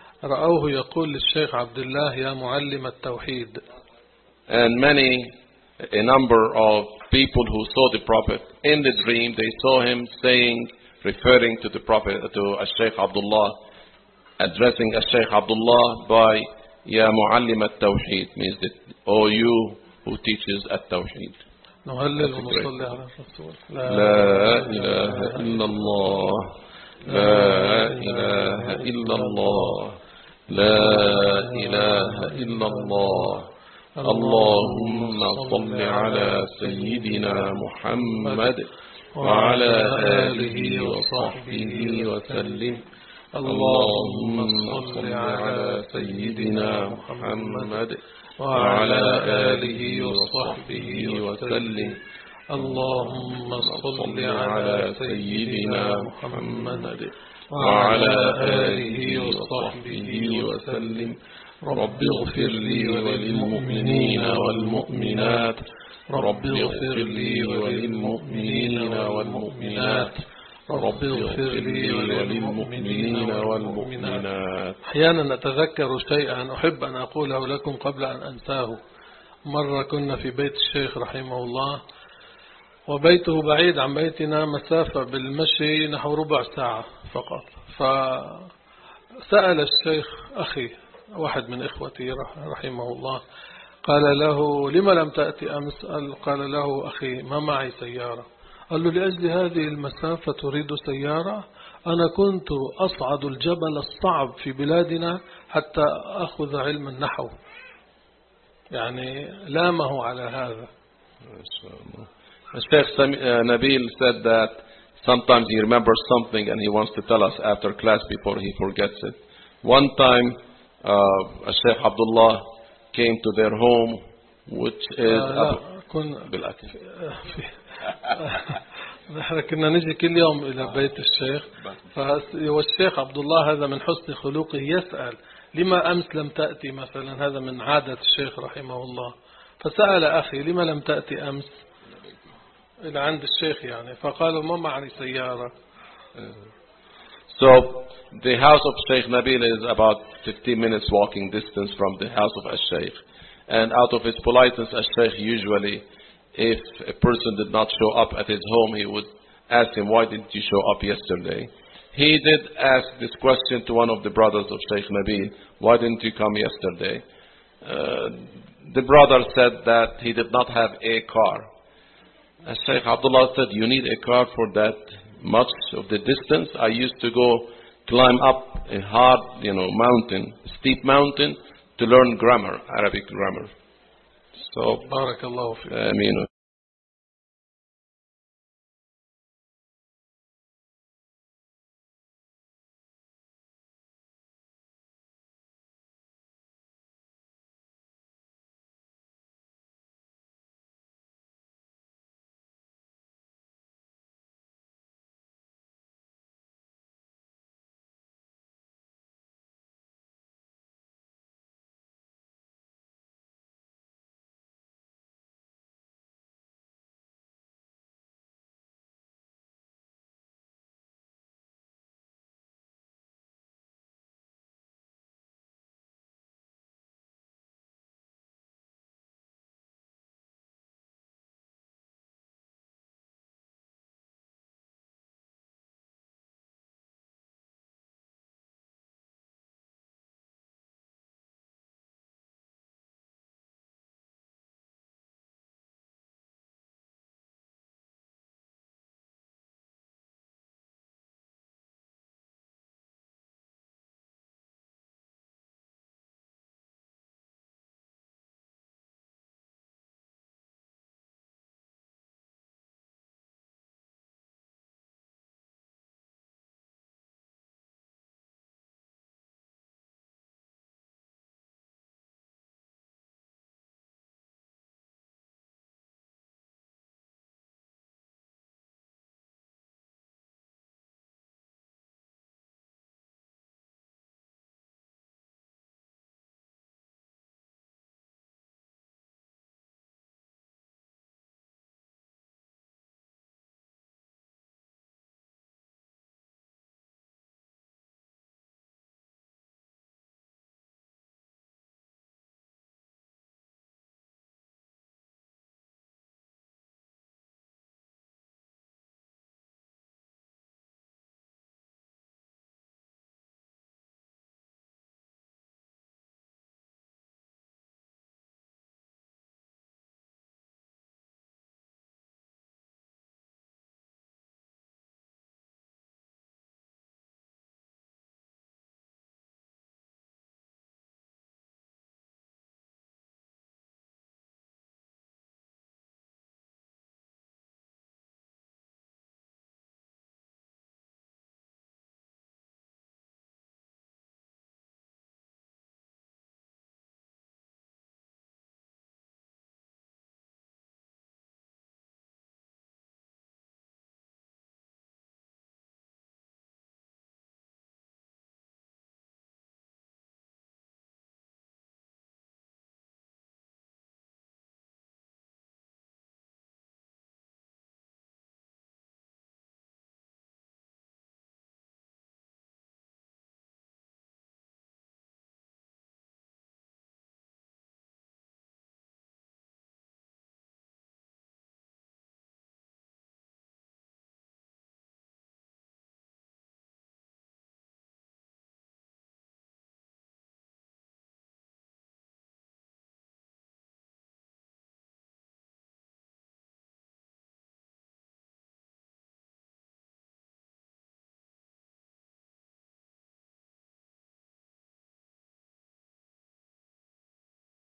رأوه يقول للشيخ عبد الله يا معلم التوحيد. And many a number of people who saw the Prophet in the dream. They saw him saying, referring to the Prophet, to Sheikh Abdullah, addressing Sheikh Abdullah by Ya Muallim al-Tawheed, means that, oh you who teaches at-Tawheed. نهلل ونصلي على الرسول. لا إله إلا الله لا إله إلا الله لا إله إلا الله اللهم صل على سيدنا محمد وعلى آله وصحبه وسلم اللهم صل على سيدنا محمد وعلى آله وصحبه وسلم اللهم صل على سيدنا محمد وعلى آله وصحبه وسلم رب اغفر لي وللمؤمنين والمؤمنات رب اغفر لي وللمؤمنين والمؤمنات رب اغفر لي وللمؤمنين والمؤمنات. أحيانا أتذكر شيئا أحب أن أقوله لكم قبل أن أنساه. مرة كنا في بيت الشيخ رحمه الله، وبيته بعيد عن بيتنا مسافة بالمشي نحو ربع ساعة فقط. فسأل الشيخ أخي واحد من إخوتي رحمه الله، قال له لما لم تأتي أمس؟ قال له أخي ما معي سيارة. قال له لأجل هذه المسافة تريد سيارة؟ أنا كنت أصعد الجبل الصعب في بلادنا حتى أخذ علم النحو. يعني لامه على هذا. Sheikh Nabil said that sometimes he remembers something and he wants to tell us after class before he forgets it. One time Sheikh Abdullah came to their home, which is نحن كنا نجي كل يوم إلى بيت الشيخ، والشيخ عبد الله هذا من حسن خلقه يسأل لما أمس لم تأتي مثلا، هذا من عادة الشيخ رحمه الله. فسأل أخي لما لم تأتي أمس إلى عند الشيخ يعني، فقالوا ما معي سيارة. So the house of Sheikh Nabil is about 15 minutes walking distance from the house of Sheikh. And out of his politeness, Sheikh usually, if a person did not show up at his home, he would ask him, why didn't you show up yesterday? He did ask this question to one of the brothers of Sheikh Nabil, why didn't you come yesterday? The brother said that he did not have a car. Sheikh Abdullah said, you need a car for that much of the distance? I used to go climb up a hard, mountain, steep mountain to learn grammar, Arabic grammar. So, بارك الله فيك.